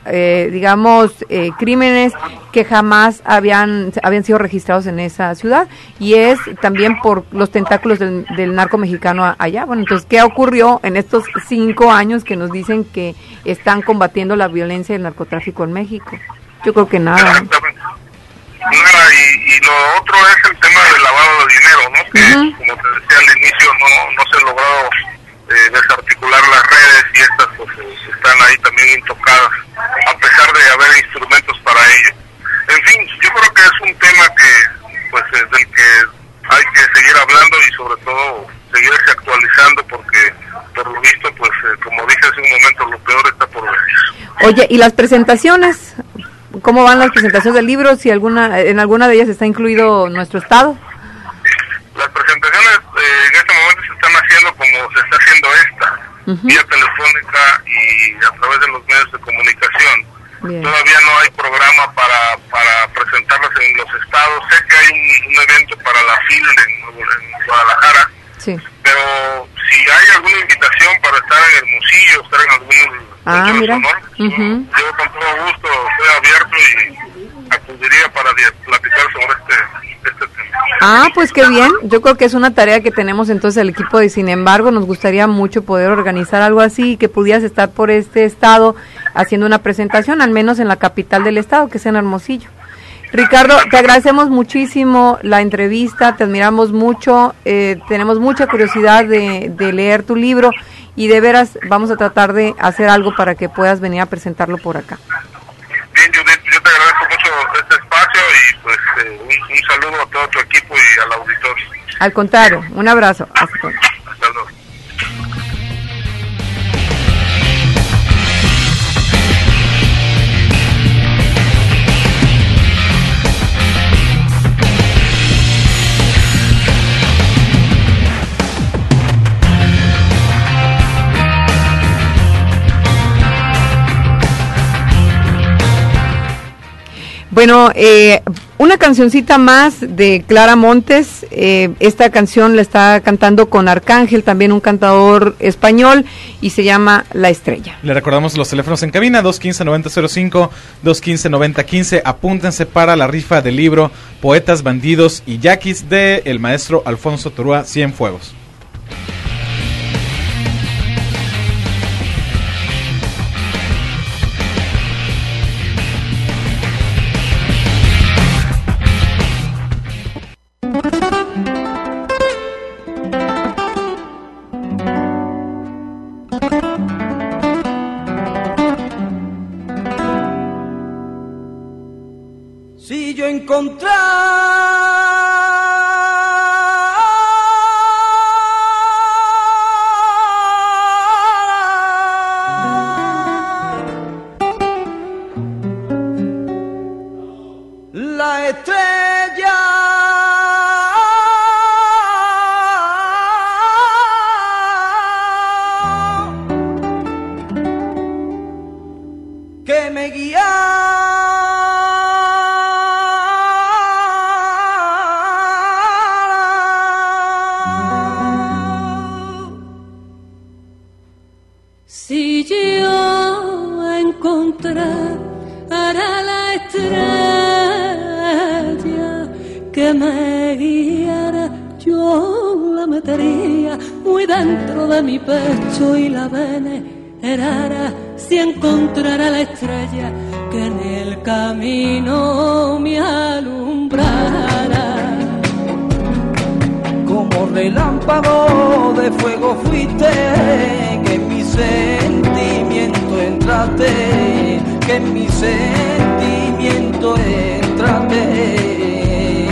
crímenes que jamás habían sido registrados en esa ciudad, y es también por los tentáculos del narco mexicano allá. Bueno, entonces, ¿qué ocurrió en estos 5 años que nos dicen que están combatiendo la violencia y el narcotráfico en México? Yo creo que nada. Exactamente. Nada, y lo otro es el tema del lavado de dinero, ¿no? Que, como te decía al inicio, no se ha logrado desarticular las redes, y estas pues están ahí también intocadas, a pesar de haber instrumentos para ello. En fin, yo creo que es un tema que pues del que hay que seguir hablando, y sobre todo seguirse actualizando, porque por lo visto pues como dije hace un momento, lo peor está por venir. Oye, ¿y las presentaciones? ¿Cómo van las presentaciones del libro? Si en alguna de ellas está incluido nuestro estado. Las presentaciones en este momento se están haciendo como se está haciendo esta, vía telefónica y a través de los medios de comunicación. Bien. Todavía no hay programa para presentarlas en los estados. Sé que hay un evento para la FIL en Guadalajara, sí, pero si hay alguna invitación para estar en Hermosillo, estar en algún mira. Honor, yo con todo gusto estoy abierto y acudiría para platicar sobre este tema. Pues qué bien. Yo creo que es una tarea que tenemos entonces el equipo de Sin Embargo. Nos gustaría mucho poder organizar algo así, que pudieras estar por este estado haciendo una presentación, al menos en la capital del estado, que es en Hermosillo. Ricardo, te agradecemos muchísimo la entrevista, te admiramos mucho, tenemos mucha curiosidad de leer tu libro, y de veras vamos a tratar de hacer algo para que puedas venir a presentarlo por acá. Bien, Judith, yo te agradezco mucho este espacio, y pues un saludo a todo tu equipo y al auditorio. Al contrario, un abrazo. Hasta luego. Hasta luego. Bueno, una cancioncita más de Clara Montes. Esta canción la está cantando con Arcángel, también un cantador español, y se llama La Estrella. Le recordamos los teléfonos en cabina, 215-9005, 215-9015. Apúntense para la rifa del libro Poetas, Bandidos y Yaquis de el maestro Alfonso Torúa Cienfuegos. Si yo encontrara estrella que me guiara, yo la metería muy dentro de mi pecho y la venerara si encontrara la estrella que en el camino me alumbrara. Como relámpago de fuego fuiste, que en mi sentimiento entraste, que en mi sentimiento entraste.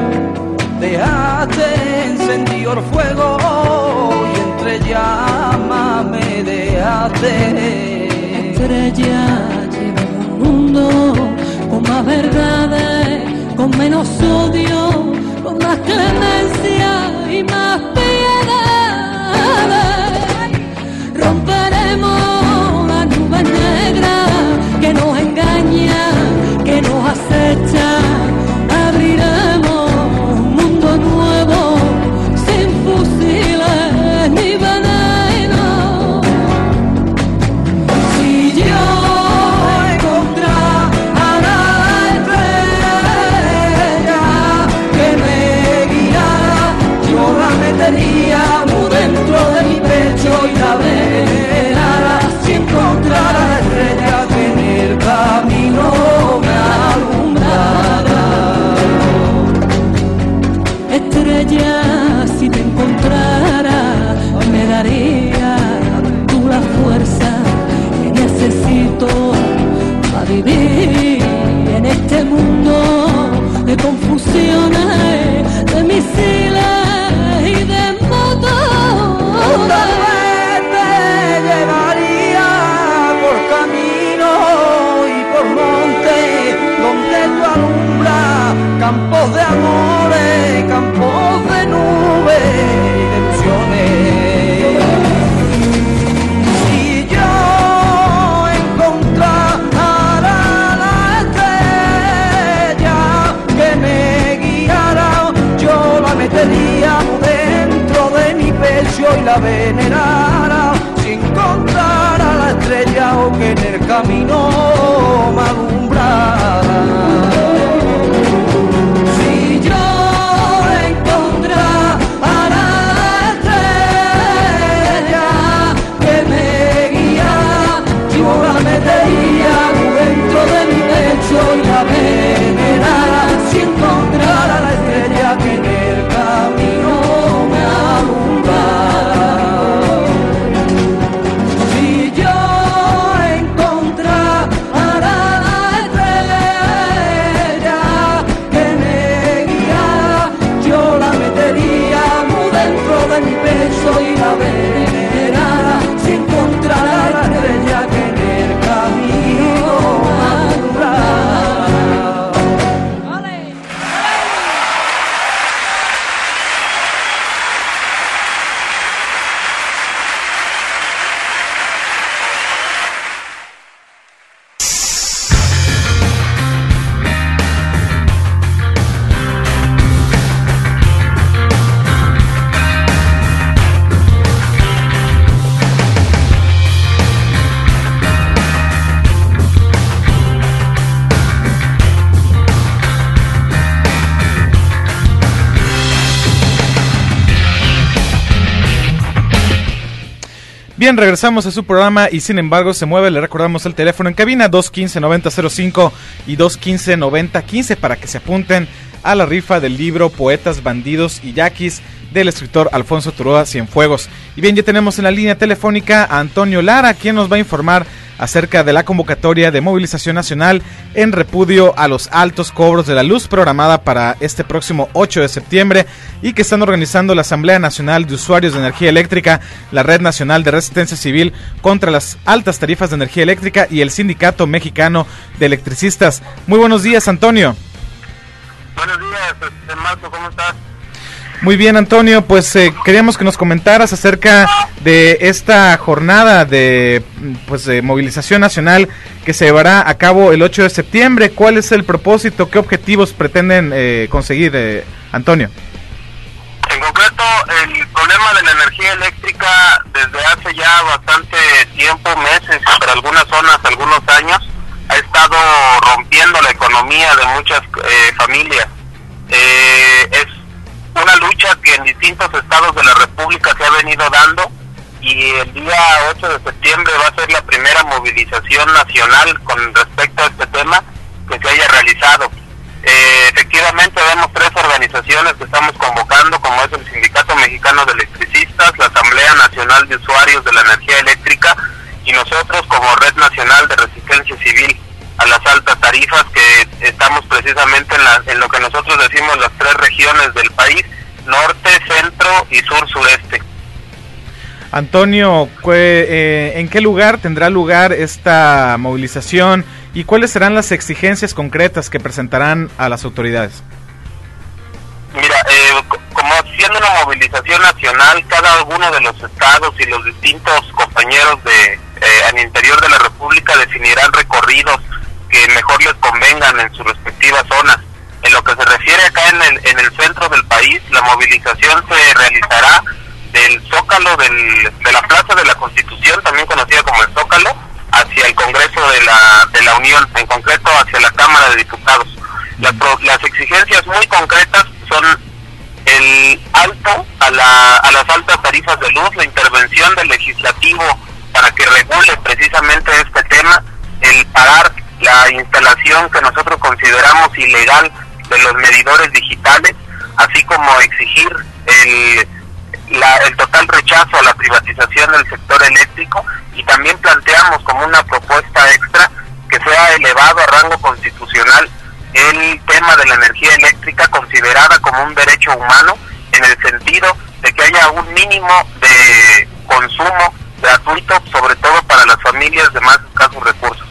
Dejaste encendido el fuego y entre llamas me dejaste. Estrella, llévame un mundo con más verdades, con menos odio, con más clemencia y más piedades. Romperemos las nubes negras que nos engañan, que nos acechan. Abriremos un mundo nuevo sin fusiles ni veneno. Si yo encontrara la estrella que me guiara, yo la metería muy dentro de mi pecho y la venerara. Si encontrara la estrella que en el camino me alumbrara. Estrella, si te encontrara, me daría tú la fuerza que necesito para vivir en este mundo de confusiones, de misiles y de motores. Tal vez te llevaría por camino y por monte donde tú alumbras campos de amores, campos de nubes y de ilusiones. Si yo encontrara la estrella que me guiara, yo la metería dentro de mi pecho y la venerara. Si encontrara la estrella o que en el camino me alumbrara. Si yo encontrara la estrella que me guiara, yo la metería dentro de mi pecho y la venerara. Si encontrara la estrella que en el camino me alumbrara. Si yo encontrara la estrella que me guiara, yo la metería muy dentro de mi pecho y la venerara. Si encontrara la estrella que en el camino me alumbrara. Bien, regresamos a su programa y sin embargo se mueve. Le recordamos el teléfono en cabina 215-9005 y 215-9015 para que se apunten a la rifa del libro Poetas, Bandidos y Yaquis del escritor Alfonso Turoa Cienfuegos. Y bien, ya tenemos en la línea telefónica a Antonio Lara, quien nos va a informar acerca de la convocatoria de movilización nacional en repudio a los altos cobros de la luz programada para este próximo 8 de septiembre y que están organizando la Asamblea Nacional de Usuarios de Energía Eléctrica, la Red Nacional de Resistencia Civil contra las altas tarifas de energía eléctrica y el Sindicato Mexicano de Electricistas. Muy buenos días, Antonio. Buenos días, Marco, ¿cómo estás? Muy bien, Antonio, pues queríamos que nos comentaras acerca de esta jornada de movilización nacional que se llevará a cabo el 8 de septiembre. ¿Cuál es el propósito? ¿Qué objetivos pretenden conseguir, Antonio? En concreto, el problema de la energía eléctrica desde hace ya bastante tiempo, meses, para algunas zonas, algunos años, ha estado rompiendo la economía de muchas familias. Es una lucha que en distintos estados de la República se ha venido dando, y el día 8 de septiembre va a ser la primera movilización nacional con respecto a este tema que se haya realizado. Efectivamente vemos 3 organizaciones que estamos convocando, como es el Sindicato Mexicano de Electricistas, la Asamblea Nacional de Usuarios de la Energía Eléctrica y nosotros como Red Nacional de Resistencia Civil a las altas tarifas, que estamos precisamente en lo que nosotros decimos las 3 regiones del país: norte, centro y sur-sureste. Antonio, ¿en qué lugar tendrá lugar esta movilización y cuáles serán las exigencias concretas que presentarán a las autoridades? Mira, como siendo una movilización nacional, cada uno de los estados y los distintos compañeros al interior de la República definirán recorridos que mejor les convengan en sus respectivas zonas. En lo que se refiere acá en el centro del país, la movilización se realizará del Zócalo de la Plaza de la Constitución, también conocida como el Zócalo, hacia el Congreso de la Unión, en concreto hacia la Cámara de Diputados. Las exigencias muy concretas son el alto a las altas tarifas de luz, la intervención del legislativo para que regule precisamente este tema, el parar la instalación que nosotros consideramos ilegal de los medidores digitales, así como exigir el total rechazo a la privatización del sector eléctrico, y también planteamos como una propuesta extra que sea elevado a rango constitucional el tema de la energía eléctrica, considerada como un derecho humano, en el sentido de que haya un mínimo de consumo gratuito, sobre todo para las familias de más escasos recursos.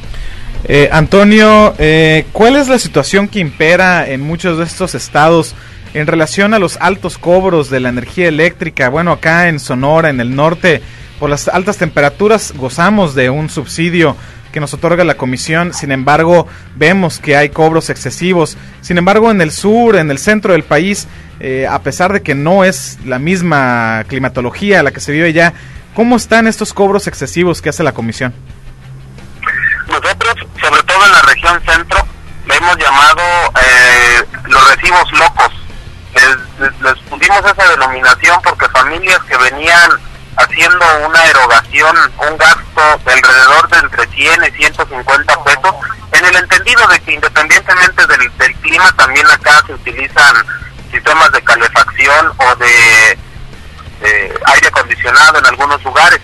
Antonio, ¿cuál es la situación que impera en muchos de estos estados en relación a los altos cobros de la energía eléctrica? Bueno, acá en Sonora, en el norte, por las altas temperaturas gozamos de un subsidio que nos otorga la Comisión. Sin embargo, vemos que hay cobros excesivos. Sin embargo, en el sur, en el centro del país, a pesar de que no es la misma climatología la que se vive allá, ¿cómo están estos cobros excesivos que hace la Comisión? Nosotros, sobre todo en la región centro, le hemos llamado los recibos locos. Les pusimos esa denominación porque familias que venían haciendo una erogación, un gasto de alrededor de entre 100 y 150 pesos, en el entendido de que independientemente del clima, también acá se utilizan sistemas de calefacción o de aire acondicionado en algunos lugares.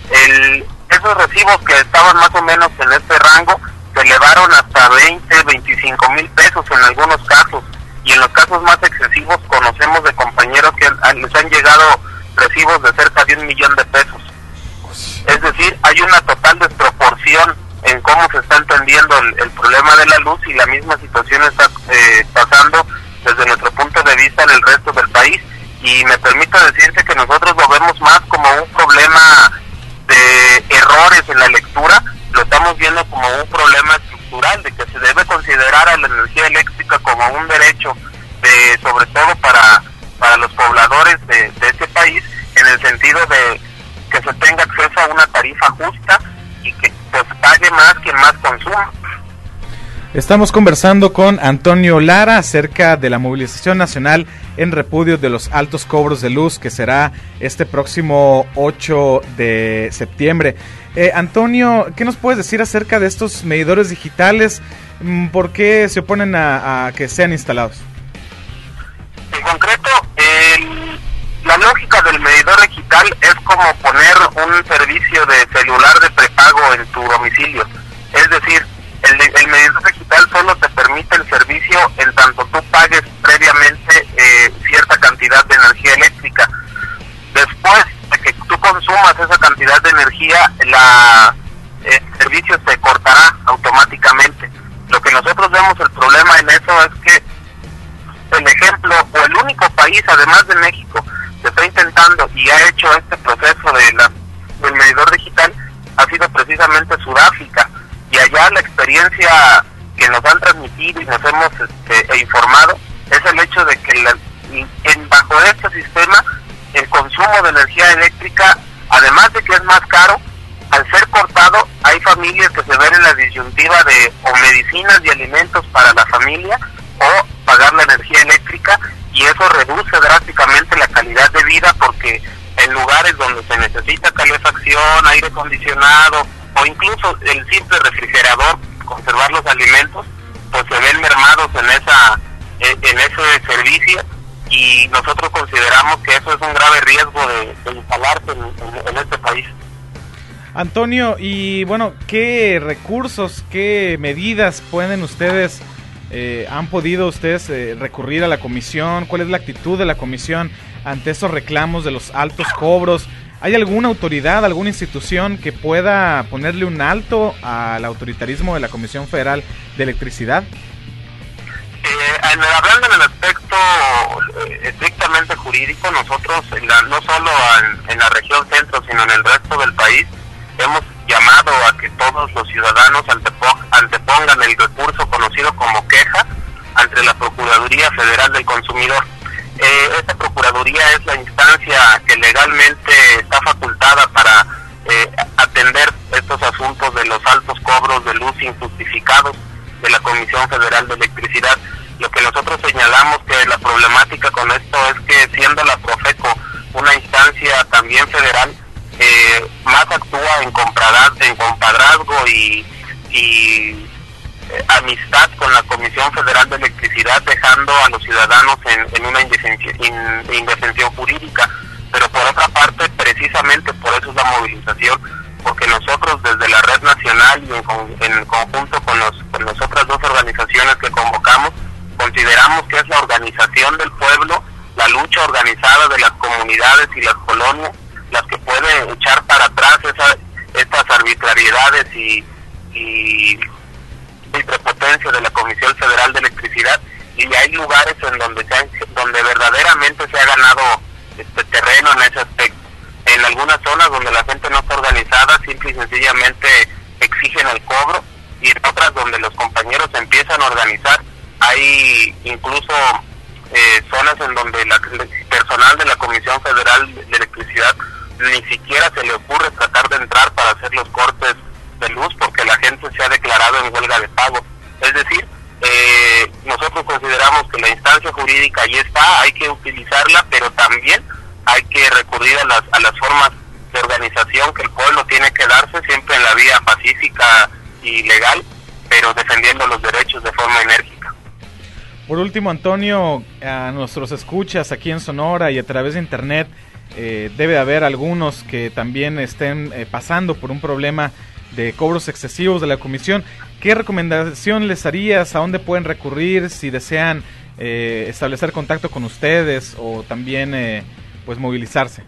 Esos recibos que estaban más o menos en este rango se elevaron hasta 20, 25 mil pesos en algunos casos, y en los casos más excesivos conocemos de compañeros que les han llegado recibos de cerca de 1 millón de pesos. Es decir, hay una total desproporción en cómo se está entendiendo el problema de la luz, y la misma situación está pasando desde nuestro punto de vista en el resto del país, y me permito decirte que nosotros lo vemos más como un problema de errores en la lectura, lo estamos viendo como un problema estructural, de que se debe considerar a la energía eléctrica como un derecho, sobre todo para los pobladores de este país, en el sentido de que se tenga acceso a una tarifa justa y que pues pague más quien más consuma. Estamos conversando con Antonio Lara acerca de la movilización nacional en repudio de los altos cobros de luz que será este próximo 8 de septiembre. Antonio, ¿qué nos puedes decir acerca de estos medidores digitales? ¿Por qué se oponen a que sean instalados? En concreto, la lógica del medidor digital es como poner un servicio de celular de prepago en tu domicilio. Es decir, el medidor digital solo te permite el servicio en tanto tú pagues previamente cierta cantidad de energía eléctrica. Después de que tú consumas esa cantidad de energía, el servicio se cortará automáticamente. Lo que nosotros vemos el problema en eso es que el ejemplo, o el único país, además de México, que está intentando y ha hecho este proceso del medidor digital, ha sido precisamente Sudáfrica. Y allá la experiencia que nos han transmitido y nos hemos informado es el hecho de que bajo este sistema el consumo de energía eléctrica, además de que es más caro, al ser cortado hay familias que se ven en la disyuntiva de o medicinas y alimentos acondicionado o incluso el simple refrigerador, conservar los alimentos, pues se ven mermados en ese servicio, y nosotros consideramos que eso es un grave riesgo de instalarse en este país. Antonio, y bueno, ¿qué recursos, qué medidas pueden ustedes, han podido ustedes recurrir a la comisión? ¿Cuál es la actitud de la comisión ante esos reclamos de los altos cobros? ¿Hay alguna autoridad, alguna institución que pueda ponerle un alto al autoritarismo de la Comisión Federal de Electricidad? Hablando en el aspecto estrictamente jurídico, nosotros no solo en la región centro, sino en el resto del país, hemos llamado a que todos los ciudadanos antepongan el recurso conocido como queja ante la Procuraduría Federal del Consumidor. Esta Procuraduría es la instancia que legalmente está facultada para atender estos asuntos de los altos cobros de luz injustificados de la Comisión Federal de Electricidad. Lo que nosotros señalamos que la problemática con esto es que, siendo la Profeco una instancia también federal, más actúa en compadrazgo y amistad con la Comisión Federal de Electricidad, dejando a los ciudadanos en una indefensión jurídica. Pero por otra parte, precisamente por eso es la movilización, porque nosotros desde la Red Nacional y en conjunto con las otras dos organizaciones que convocamos, consideramos que es la organización del pueblo, la lucha organizada de las comunidades y las colonias, las que pueden echar para atrás estas arbitrariedades y prepotencia de la Comisión Federal de Electricidad. Y hay lugares en donde verdaderamente se ha ganado terreno en ese aspecto. En algunas zonas donde la gente no está organizada, simple y sencillamente exigen el cobro, y en otras donde los compañeros empiezan a organizar, hay incluso zonas en donde el personal de la Comisión Federal de Electricidad ni siquiera se le ocurre tratar de entrar para hacer los cortes de luz, porque la gente se ha declarado en huelga de pago. Es decir, nosotros consideramos que la instancia jurídica ahí está, hay que utilizarla, pero también hay que recurrir a las formas de organización que el pueblo tiene que darse, siempre en la vía pacífica y legal, pero defendiendo los derechos de forma enérgica. Por último, Antonio, a nuestros escuchas aquí en Sonora y a través de internet, debe de haber algunos que también estén pasando por un problema de cobros excesivos de la comisión. ¿Qué recomendación les harías? ¿A dónde pueden recurrir si desean establecer contacto con ustedes o también pues movilizarse?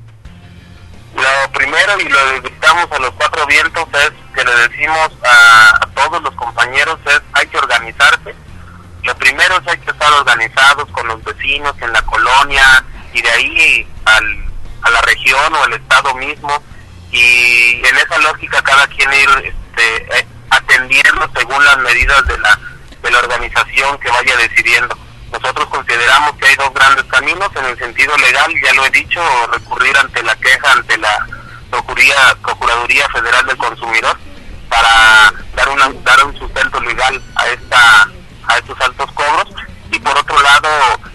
Lo primero, y lo gritamos a los cuatro vientos, es que le decimos a todos los compañeros, hay que organizarse. Lo primero es hay que estar organizados con los vecinos en la colonia, y de ahí a la región o al estado mismo, y en esa lógica cada quien ir atendiendo según las medidas de la organización que vaya decidiendo. Nosotros consideramos que hay dos grandes caminos. En el sentido legal, ya lo he dicho, recurrir ante la queja ante la Procuraduría Federal del Consumidor para dar un sustento legal a estos altos cobros, y por otro lado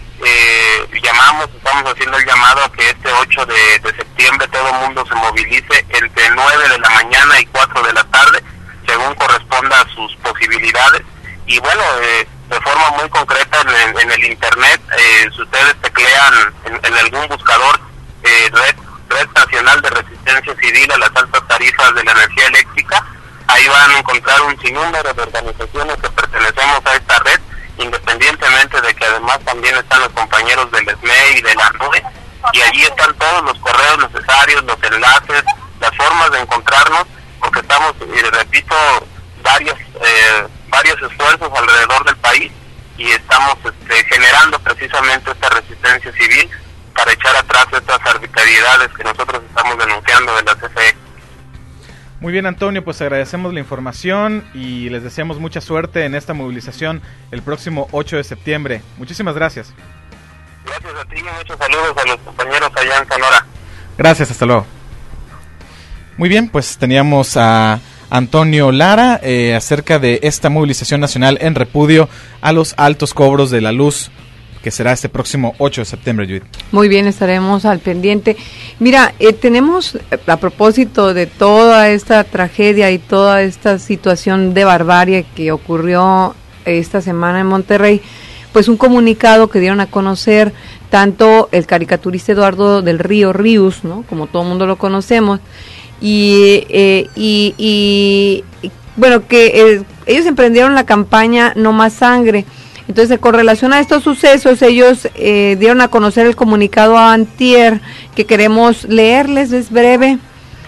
estamos haciendo el llamado a que este 8 de septiembre todo el mundo se movilice entre 9 de la mañana y 4 de la tarde, según corresponda a sus posibilidades. Y bueno, de forma muy concreta en el internet, si ustedes teclean en algún buscador Red Nacional de Resistencia Civil a las altas tarifas de la energía eléctrica, ahí van a encontrar un sinnúmero de organizaciones que pertenecemos a esta red, independientemente de que además también están los compañeros del SME y de la NUE, y allí están todos los correos necesarios, los enlaces, las formas de encontrarnos, porque estamos, repito, varios esfuerzos alrededor del país, y estamos generando precisamente esta resistencia civil para echar atrás estas arbitrariedades que nosotros estamos denunciando de la CFE. Muy bien, Antonio, pues agradecemos la información y les deseamos mucha suerte en esta movilización el próximo 8 de septiembre. Muchísimas gracias. Gracias a ti y muchos saludos a los compañeros allá en Sonora. Gracias, hasta luego. Muy bien, pues teníamos a Antonio Lara acerca de esta movilización nacional en repudio a los altos cobros de la luz que será este próximo 8 de septiembre, Judith. Muy bien, estaremos al pendiente. Mira, tenemos, a propósito de toda esta tragedia y toda esta situación de barbarie que ocurrió esta semana en Monterrey, pues un comunicado que dieron a conocer tanto el caricaturista Eduardo del Río Ríos, ¿no?, como todo el mundo lo conocemos, y bueno, que ellos emprendieron la campaña No Más Sangre. Entonces, con relación a estos sucesos, ellos dieron a conocer el comunicado a antier, que queremos leerles, es breve,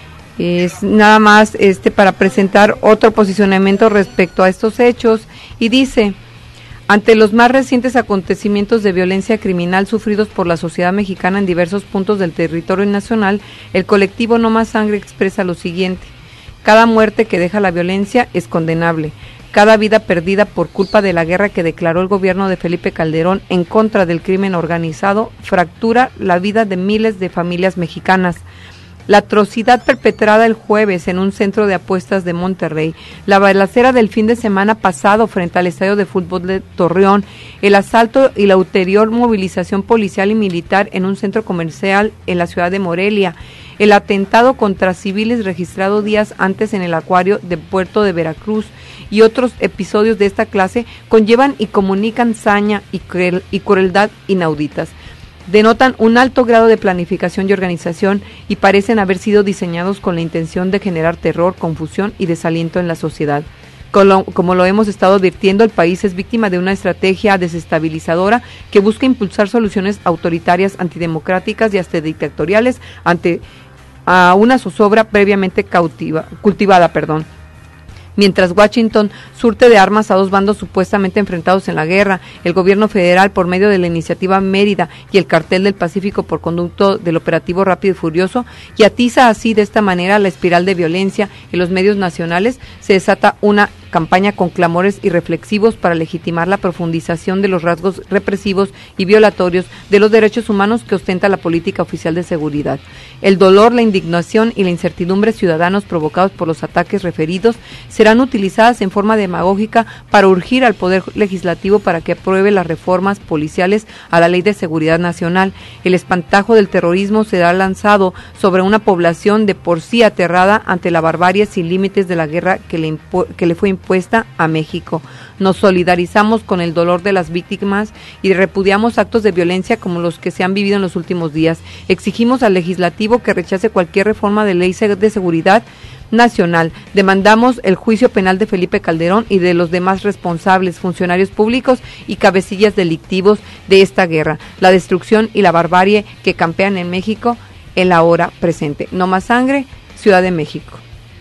es nada más para presentar otro posicionamiento respecto a estos hechos, y dice: ante los más recientes acontecimientos de violencia criminal sufridos por la sociedad mexicana en diversos puntos del territorio nacional, el colectivo No Más Sangre expresa lo siguiente: cada muerte que deja la violencia es condenable. Cada vida perdida por culpa de la guerra que declaró el gobierno de Felipe Calderón en contra del crimen organizado fractura la vida de miles de familias mexicanas. La atrocidad perpetrada el jueves en un centro de apuestas de Monterrey, la balacera del fin de semana pasado frente al estadio de fútbol de Torreón, el asalto y la ulterior movilización policial y militar en un centro comercial en la ciudad de Morelia, el atentado contra civiles registrado días antes en el acuario de Puerto de Veracruz y otros episodios de esta clase conllevan y comunican saña y crueldad inauditas. Denotan un alto grado de planificación y organización y parecen haber sido diseñados con la intención de generar terror, confusión y desaliento en la sociedad. Como lo hemos estado advirtiendo, el país es víctima de una estrategia desestabilizadora que busca impulsar soluciones autoritarias, antidemocráticas y hasta dictatoriales ante a una zozobra previamente cultivada. Mientras Washington surte de armas a dos bandos supuestamente enfrentados en la guerra, el gobierno federal por medio de la iniciativa Mérida y el Cartel del Pacífico por conducto del operativo Rápido y Furioso, y atiza así de esta manera la espiral de violencia en los medios nacionales, se desata una campaña con clamores irreflexivos para legitimar la profundización de los rasgos represivos y violatorios de los derechos humanos que ostenta la política oficial de seguridad. El dolor, la indignación y la incertidumbre ciudadanos provocados por los ataques referidos serán utilizadas en forma demagógica para urgir al Poder Legislativo para que apruebe las reformas policiales a la Ley de Seguridad Nacional. El espantajo del terrorismo será lanzado sobre una población de por sí aterrada ante la barbarie sin límites de la guerra que le fue impuesta a México. Nos solidarizamos con el dolor de las víctimas y repudiamos actos de violencia como los que se han vivido en los últimos días. Exigimos al legislativo que rechace cualquier reforma de ley de seguridad nacional. Demandamos el juicio penal de Felipe Calderón y de los demás responsables, funcionarios públicos y cabecillas delictivos de esta guerra, la destrucción y la barbarie que campean en México en la hora presente. No más sangre, Ciudad de México.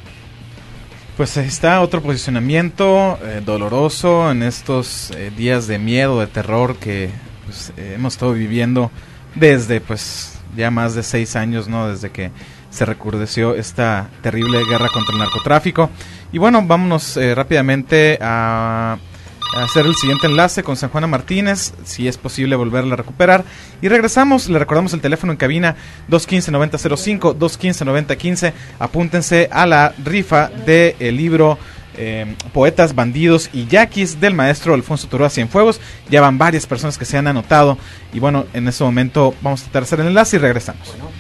Pues está otro posicionamiento doloroso en estos días de miedo, de terror que pues, hemos estado viviendo desde pues ya más de 6 años, ¿no? Desde que se recrudeció esta terrible guerra contra el narcotráfico. Y bueno, vámonos rápidamente a hacer el siguiente enlace con San Juana Martínez, si es posible volverla a recuperar. Y regresamos, le recordamos el teléfono en cabina 215-9005, 215-9015. Apúntense a la rifa del libro Poetas, Bandidos y Yaquis del maestro Alfonso Turúa Cienfuegos. Ya van varias personas que se han anotado. Y bueno, en ese momento vamos a tratar de hacer el enlace y regresamos. Bueno.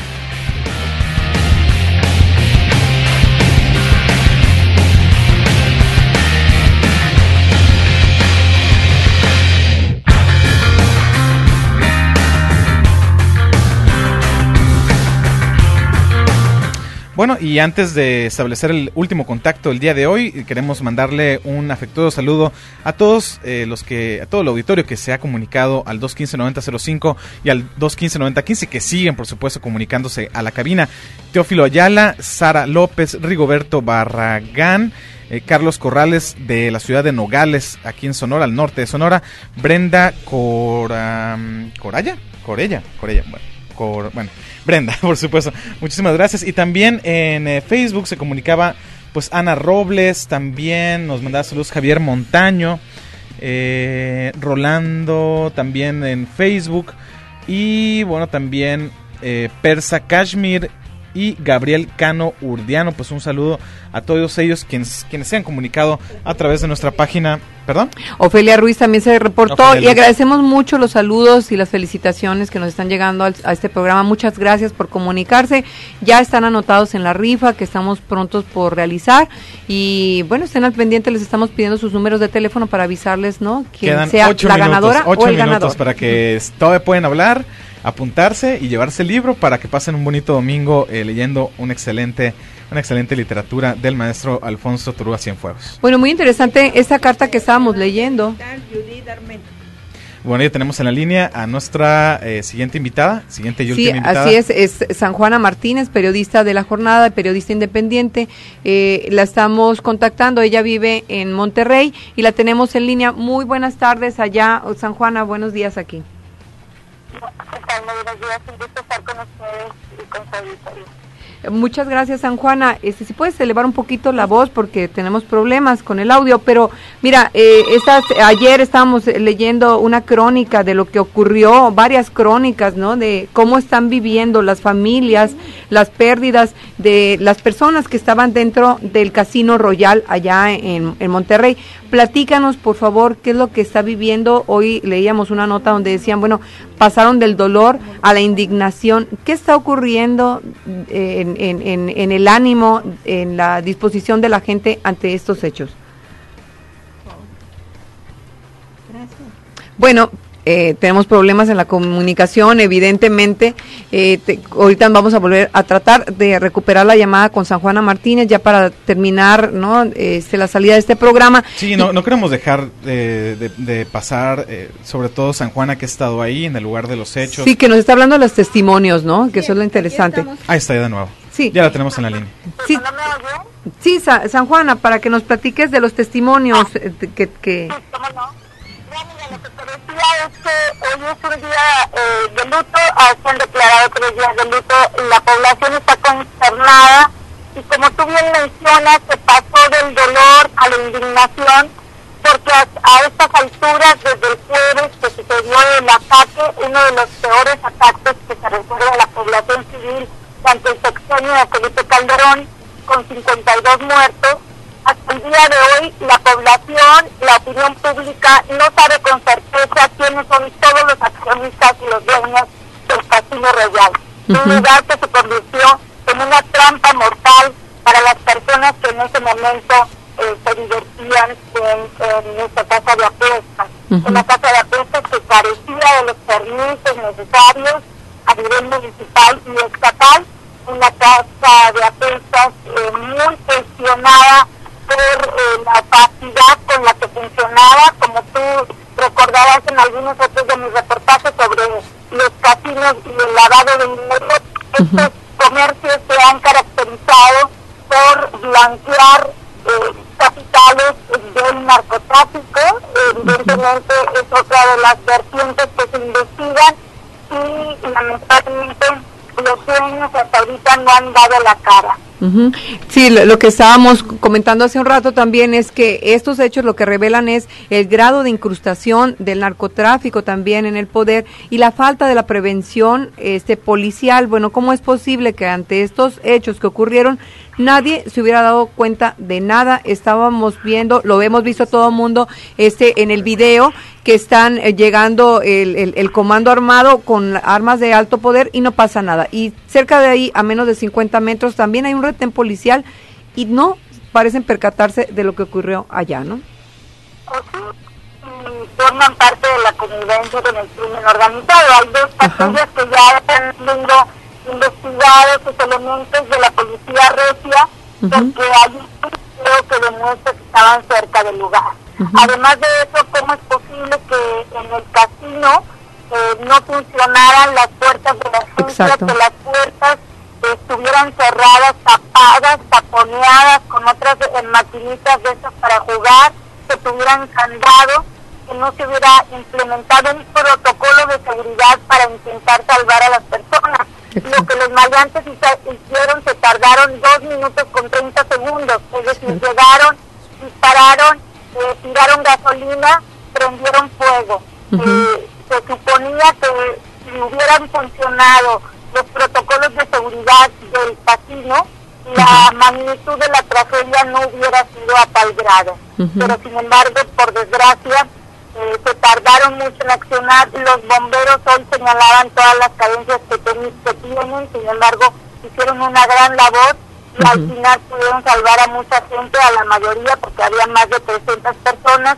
Bueno, y antes de establecer el último contacto el día de hoy, queremos mandarle un afectuoso saludo a todos a todo el auditorio que se ha comunicado al 215-9005 y al 215-9015, que siguen, por supuesto, comunicándose a la cabina. Teófilo Ayala, Sara López, Rigoberto Barragán, Carlos Corrales de la ciudad de Nogales, aquí en Sonora, al norte de Sonora, Brenda Corella, bueno, Brenda, por supuesto, muchísimas gracias. Y también en Facebook se comunicaba pues Ana Robles, también nos mandaba saludos Javier Montaño, Rolando también en Facebook, y bueno, también Persa Kashmir y Gabriel Cano Urdiano. Pues un saludo a todos ellos quienes se han comunicado a través de nuestra página. ¿Perdón? Ofelia Ruiz también se reportó. Ofelia y agradecemos mucho los saludos y las felicitaciones que nos están llegando a este programa. Muchas gracias por comunicarse. Ya están anotados en la rifa que estamos prontos por realizar y bueno, estén al pendiente, les estamos pidiendo sus números de teléfono para avisarles, ¿no? Quién Quedan sea 8 la minutos, ganadora 8 o el minutos ganador. para que todavía pueden hablar, apuntarse y llevarse el libro para que pasen un bonito domingo leyendo una excelente literatura del maestro Alfonso Torúa Cienfuegos. Bueno, muy interesante esta carta que estábamos leyendo. Bueno, ya tenemos en la línea a nuestra siguiente y última invitada. Sí, así es San Juana Martínez, periodista de La Jornada, periodista independiente. La estamos contactando, ella vive en Monterrey y la tenemos en línea. Muy buenas tardes allá, San Juana, buenos días aquí. Buenos días, un gusto estar con ustedes y con su auditorio. Muchas gracias, San Juana. Si puedes elevar un poquito la voz porque tenemos problemas con el audio, pero mira, ayer estábamos leyendo una crónica de lo que ocurrió, varias crónicas, ¿no? De cómo están viviendo las familias, las pérdidas de las personas que estaban dentro del Casino Royal allá en Monterrey. Platícanos, por favor, qué es lo que está viviendo. Hoy leíamos una nota donde decían, bueno, pasaron del dolor a la indignación. ¿Qué está ocurriendo en el ánimo, en la disposición de la gente ante estos hechos? Bueno, tenemos problemas en la comunicación, evidentemente. Ahorita vamos a volver a tratar de recuperar la llamada con San Juana Martínez ya para terminar, ¿no? La salida de este programa. Sí, no queremos dejar de pasar, sobre todo San Juana, que ha estado ahí en el lugar de los hechos. Sí, que nos está hablando de los testimonios, ¿no? Que eso es lo interesante. Ahí está ya de nuevo. Sí. Ya la tenemos en la línea. Sí, sí, San Juana, para que nos platiques de los testimonios que... Lo que te decía es que hoy es un día de luto, se han declarado 3 días de luto, la población está consternada y como tú bien mencionas, se pasó del dolor a la indignación porque a estas alturas, desde el jueves que sucedió el ataque, uno de los peores ataques que se refiere a la población civil durante el sexenio de Felipe Calderón, con 52 muertos, hasta el día de hoy la población, la opinión pública no sabe con certeza quiénes son todos los accionistas y los dueños del Casino Royal. Un lugar que se convirtió en una trampa mortal para las personas que en ese momento se divertían en esta casa de apuestas. Una casa de apuestas que carecía de los permisos necesarios a nivel municipal y estatal. Una casa de apuestas muy cuestionada por la opacidad con la que funcionaba, como tú recordarás en algunos otros de mis reportajes sobre los casinos y el lavado de dinero. Estos comercios se han caracterizado por blanquear capitales del narcotráfico. Evidentemente es otra de las vertientes que se investigan y lamentablemente los dueños hasta ahorita no han dado la cara. Sí, lo que estábamos comentando hace un rato también es que estos hechos lo que revelan es el grado de incrustación del narcotráfico también en el poder y la falta de la prevención policial. Bueno, ¿cómo es posible que ante estos hechos que ocurrieron nadie se hubiera dado cuenta de nada? Estábamos viendo, lo hemos visto todo el mundo en el video, que están llegando el comando armado con armas de alto poder y no pasa nada. Y cerca de ahí, a menos de 50 metros, también hay un retén policial y no parecen percatarse de lo que ocurrió allá, ¿no? Forman parte de la convivencia con el crimen organizado. Hay 2 patrullas que ya están siendo investigados, los elementos de la policía regia, porque hay un video que demuestra que estaban cerca del lugar. Además de eso, ¿cómo es posible que en el casino no funcionaran las puertas de las sucias, que las puertas estuvieran cerradas, tapadas, taponeadas con otras maquinitas de esas para jugar, que tuvieran candado, que no se hubiera implementado un protocolo de seguridad para intentar salvar a las personas? Lo que los maleantes hicieron, se tardaron 2 minutos con 30 segundos, es decir, llegaron, dispararon, tiraron gasolina, prendieron fuego. Se suponía que si hubieran funcionado los protocolos de seguridad del casino, la magnitud de la tragedia no hubiera sido a tal grado. Pero sin embargo, por desgracia, se tardaron mucho en accionar. Los bomberos hoy señalaban todas las carencias que tienen, sin embargo, hicieron una gran labor y al final pudieron salvar a mucha gente, a la mayoría, porque había más de 300 personas.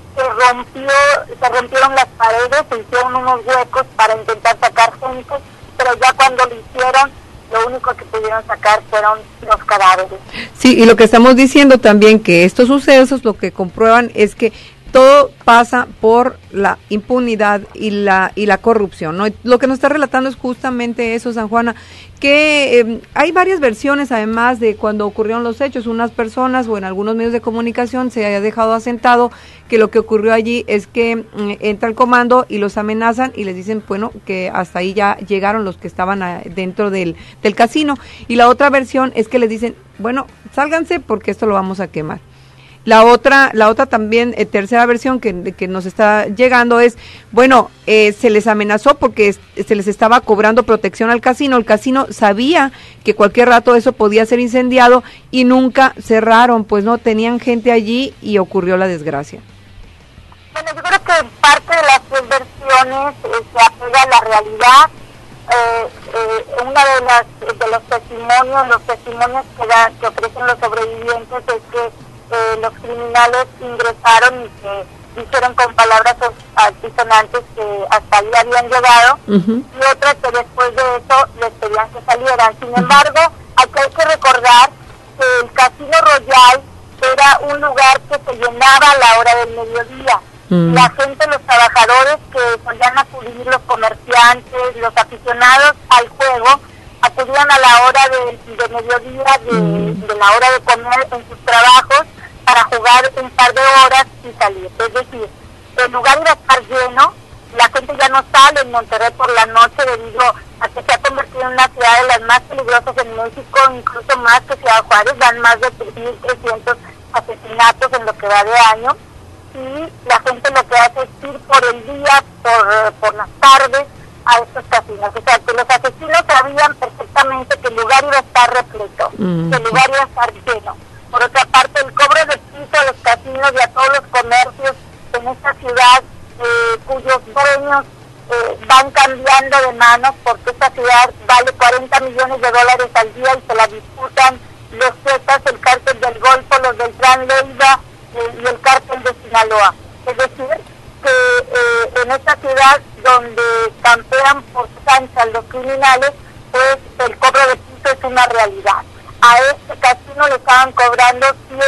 Se rompieron las paredes, se hicieron unos huecos para intentar sacar gente, pero ya cuando lo hicieron, lo único que pudieron sacar fueron los cadáveres. Sí, y lo que estamos diciendo también, que estos sucesos lo que comprueban es que todo pasa por la impunidad y la corrupción, ¿no? Lo que nos está relatando es justamente eso, San Juana, que hay varias versiones además de cuando ocurrieron los hechos. Unas personas o en algunos medios de comunicación se haya dejado asentado que lo que ocurrió allí es que entra el comando y los amenazan y les dicen, bueno, que hasta ahí ya llegaron los que estaban dentro del casino. Y la otra versión es que les dicen, bueno, sálganse porque esto lo vamos a quemar. La otra también, tercera versión que nos está llegando es, bueno, se les amenazó porque se les estaba cobrando protección al casino. El casino sabía que cualquier rato eso podía ser incendiado y nunca cerraron, pues no, tenían gente allí y ocurrió la desgracia. Bueno, yo creo que parte de las tres versiones se apega a la realidad. Una de los testimonios que ofrecen los sobrevivientes es que los criminales ingresaron y que dijeron con palabras altisonantes que hasta ahí habían llegado, y otras que después de eso les pedían que salieran. Sin embargo, aquí hay que recordar que el Casino Royal era un lugar que se llenaba a la hora del mediodía. La gente, los trabajadores que solían acudir, los comerciantes, los aficionados al juego, acudían a la hora de mediodía, de la hora de comer en sus trabajos, para jugar un par de horas y salir. Es decir, el lugar iba a estar lleno, la gente ya no sale en Monterrey por la noche debido a que se ha convertido en una ciudad de las más peligrosas en México, incluso más que Ciudad Juárez, dan más de 3.300 asesinatos en lo que va de año, y la gente lo que hace es ir por el día, por las tardes, a estos casinos. O sea, que los asesinos sabían perfectamente que el lugar iba a estar repleto, que el lugar iba a estar lleno. Por otra parte, el cobro de piso a los casinos y a todos los comercios en esta ciudad, cuyos dueños van cambiando de manos, porque esta ciudad vale $40 millones al día y se la disputan los Zetas, el cártel del Golfo, los del Gran Leiva y el cártel de Sinaloa. Es decir, que en esta ciudad donde campean por canchas los criminales, pues el cobro de piso es una realidad. A este casino le estaban cobrando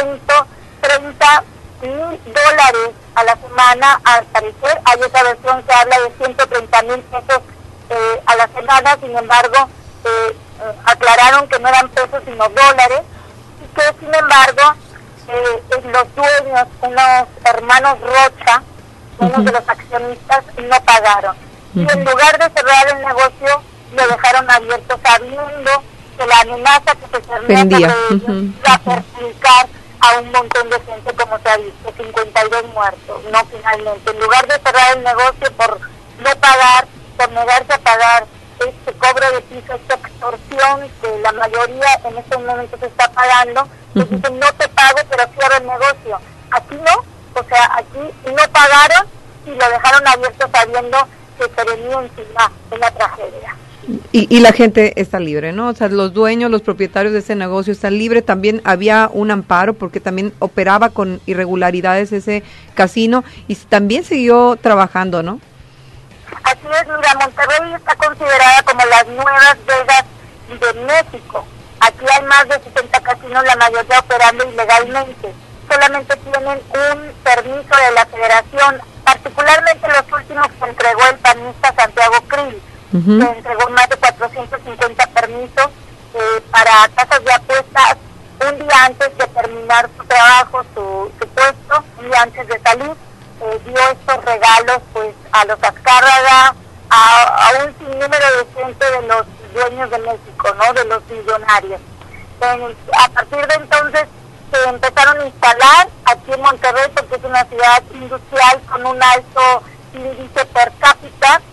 $130,000 a la semana, al parecer. Hay otra versión que habla de $130,000 a la semana, sin embargo, aclararon que no eran pesos sino dólares, y que sin embargo los dueños, unos hermanos Rocha, unos de los accionistas, no pagaron. Y en lugar de cerrar el negocio, lo dejaron abierto sabiendo que la amenaza que se cernía sobre ellos iba a perjudicar a un montón de gente, como se ha visto, 52 muertos, no finalmente. En lugar de cerrar el negocio por no pagar, por negarse a pagar este cobro de piso, esta extorsión que la mayoría en estos momentos se está pagando, pues dicen, no te pago, pero cierro el negocio. Aquí no, o sea, aquí no pagaron y lo dejaron abierto sabiendo que se venía encima una tragedia. Y la gente está libre, ¿no? O sea, los dueños, los propietarios de ese negocio están libres. También había un amparo porque también operaba con irregularidades ese casino y también siguió trabajando, ¿no? Así es, mira, Monterrey está considerada como las nuevas Vegas de México. Aquí hay más de 60 casinos, la mayoría operando ilegalmente. Solamente tienen un permiso de la federación, particularmente los últimos que entregó el panista Santiago Krill. Se entregó más de 450 permisos para casas de apuestas un día antes de terminar su trabajo, su puesto, un día antes de salir. Dio estos regalos pues a los Azcárraga, a un sinnúmero de gente de los dueños de México, ¿no? De los millonarios. A partir de entonces se empezaron a instalar aquí en Monterrey, porque es una ciudad industrial con un alto índice per cápita,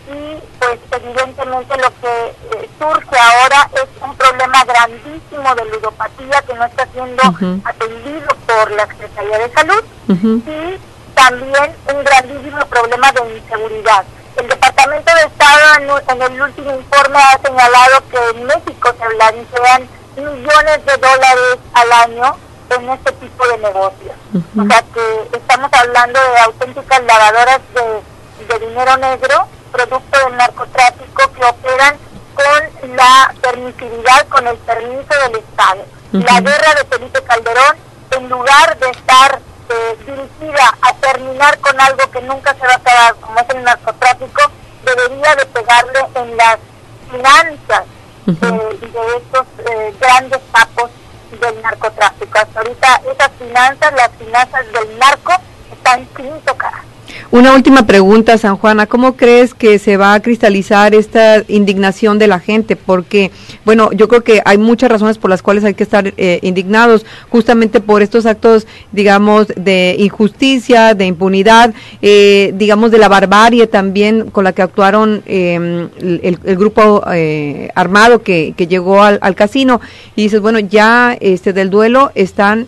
y pues evidentemente lo que surge ahora es un problema grandísimo de ludopatía que no está siendo atendido por la Secretaría de Salud y también un grandísimo problema de inseguridad. El Departamento de Estado en el último informe ha señalado que en México se blanquean millones de dólares al año en este tipo de negocios. O sea que estamos hablando de auténticas lavadoras de dinero negro, producto del narcotráfico, que operan con la permisividad, con el permiso del Estado. La guerra de Felipe Calderón, en lugar de estar dirigida a terminar con algo que nunca se va a acabar, como es el narcotráfico, debería de pegarle en las finanzas de estos grandes capos del narcotráfico. Hasta ahorita esas finanzas, las finanzas del narco, están sin tocar. Una última pregunta, San Juana, ¿cómo crees que se va a cristalizar esta indignación de la gente? Porque, bueno, yo creo que hay muchas razones por las cuales hay que estar indignados, justamente por estos actos, digamos, de injusticia, de impunidad, digamos, de la barbarie también con la que actuaron el grupo armado que llegó al casino. Y dices, bueno, ya del duelo están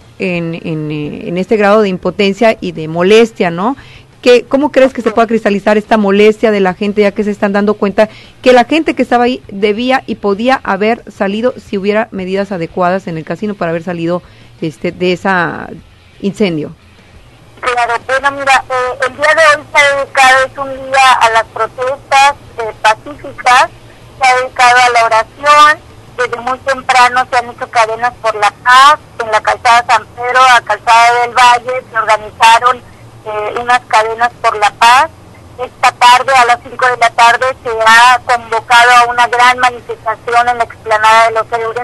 en este grado de impotencia y de molestia, ¿no? ¿Cómo crees que se pueda cristalizar esta molestia de la gente, ya que se están dando cuenta que la gente que estaba ahí debía y podía haber salido si hubiera medidas adecuadas en el casino para haber salido de ese incendio? Claro, bueno, mira, el día de hoy se ha dedicado, es un día a las protestas pacíficas, se ha dedicado a la oración. Desde muy temprano se han hecho cadenas por la paz, en la calzada San Pedro, a calzada del Valle, se organizaron unas cadenas por la paz. Esta tarde, a las 5 de la tarde, se ha convocado a una gran manifestación en la explanada de los héroes,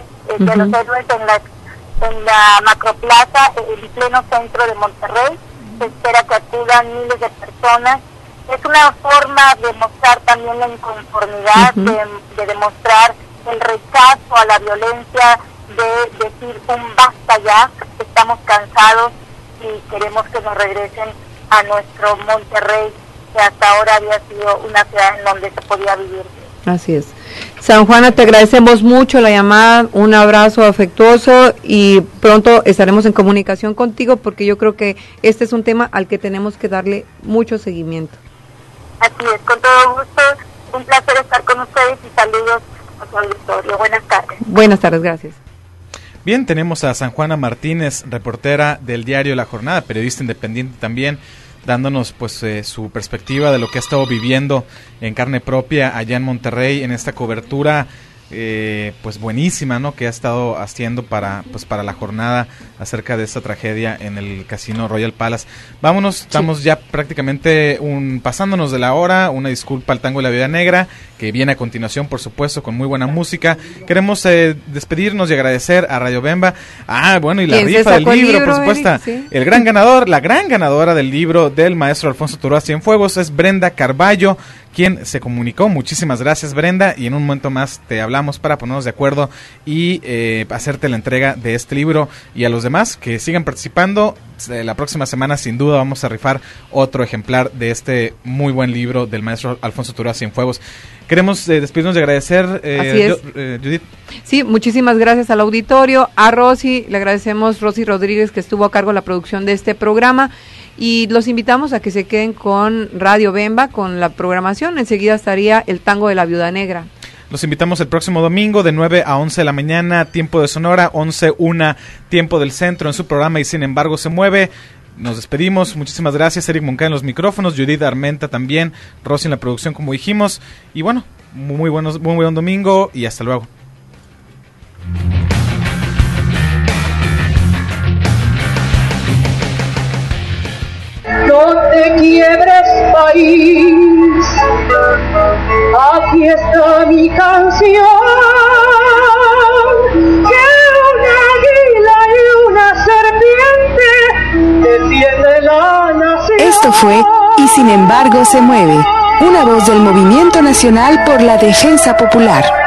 en la macroplaza, en pleno centro de Monterrey. Se espera que acudan miles de personas. Es una forma de mostrar también la inconformidad, de demostrar el rechazo a la violencia, de decir un basta ya, estamos cansados y queremos que nos regresen a nuestro Monterrey, que hasta ahora había sido una ciudad en donde se podía vivir. Así es. San Juana, te agradecemos mucho la llamada, un abrazo afectuoso y pronto estaremos en comunicación contigo porque yo creo que este es un tema al que tenemos que darle mucho seguimiento. Así es, con todo gusto, un placer estar con ustedes y saludos a su auditorio. Buenas tardes. Buenas tardes, gracias. Bien, tenemos a San Juana Martínez, reportera del diario La Jornada, periodista independiente también, dándonos pues su perspectiva de lo que ha estado viviendo en carne propia allá en Monterrey en esta cobertura pues buenísima, ¿no?, que ha estado haciendo para la jornada acerca de esta tragedia en el Casino Royal Palace. Vámonos, estamos ya prácticamente pasándonos de la hora. Una disculpa al Tango de la Viuda Negra, que viene a continuación, por supuesto, con muy buena música. Queremos despedirnos y agradecer a Radio Bemba. Bueno, y la rifa del libro, por supuesto. Eric, sí. El gran ganador, la gran ganadora del libro del maestro Alfonso Turúa Cienfuegos es Brenda Carballo, quien se comunicó. Muchísimas gracias, Brenda, y en un momento más te hablamos para ponernos de acuerdo y hacerte la entrega de este libro, y a los demás que sigan participando. La próxima semana sin duda vamos a rifar otro ejemplar de este muy buen libro del maestro Alfonso Turúa Cienfuegos. Queremos despedirnos y agradecer, Judith. Sí, muchísimas gracias al auditorio, a Rosy, le agradecemos, Rosy Rodríguez, que estuvo a cargo de la producción de este programa, y los invitamos a que se queden con Radio Bemba, con la programación. Enseguida estaría el Tango de la Viuda Negra. Los invitamos el próximo domingo de 9 a 11 de la mañana, tiempo de Sonora, 11:01 tiempo del centro, en su programa Y Sin Embargo Se Mueve. Nos despedimos, muchísimas gracias, Eric Moncada en los micrófonos, Judith Armenta también, Rosy en la producción, como dijimos, y bueno, muy buen domingo y hasta luego. No te quiebres, país, aquí está mi canción, que un águila y una serpiente defiende la nación. Esto fue Y Sin Embargo Se Mueve, una voz del Movimiento Nacional por la Defensa Popular.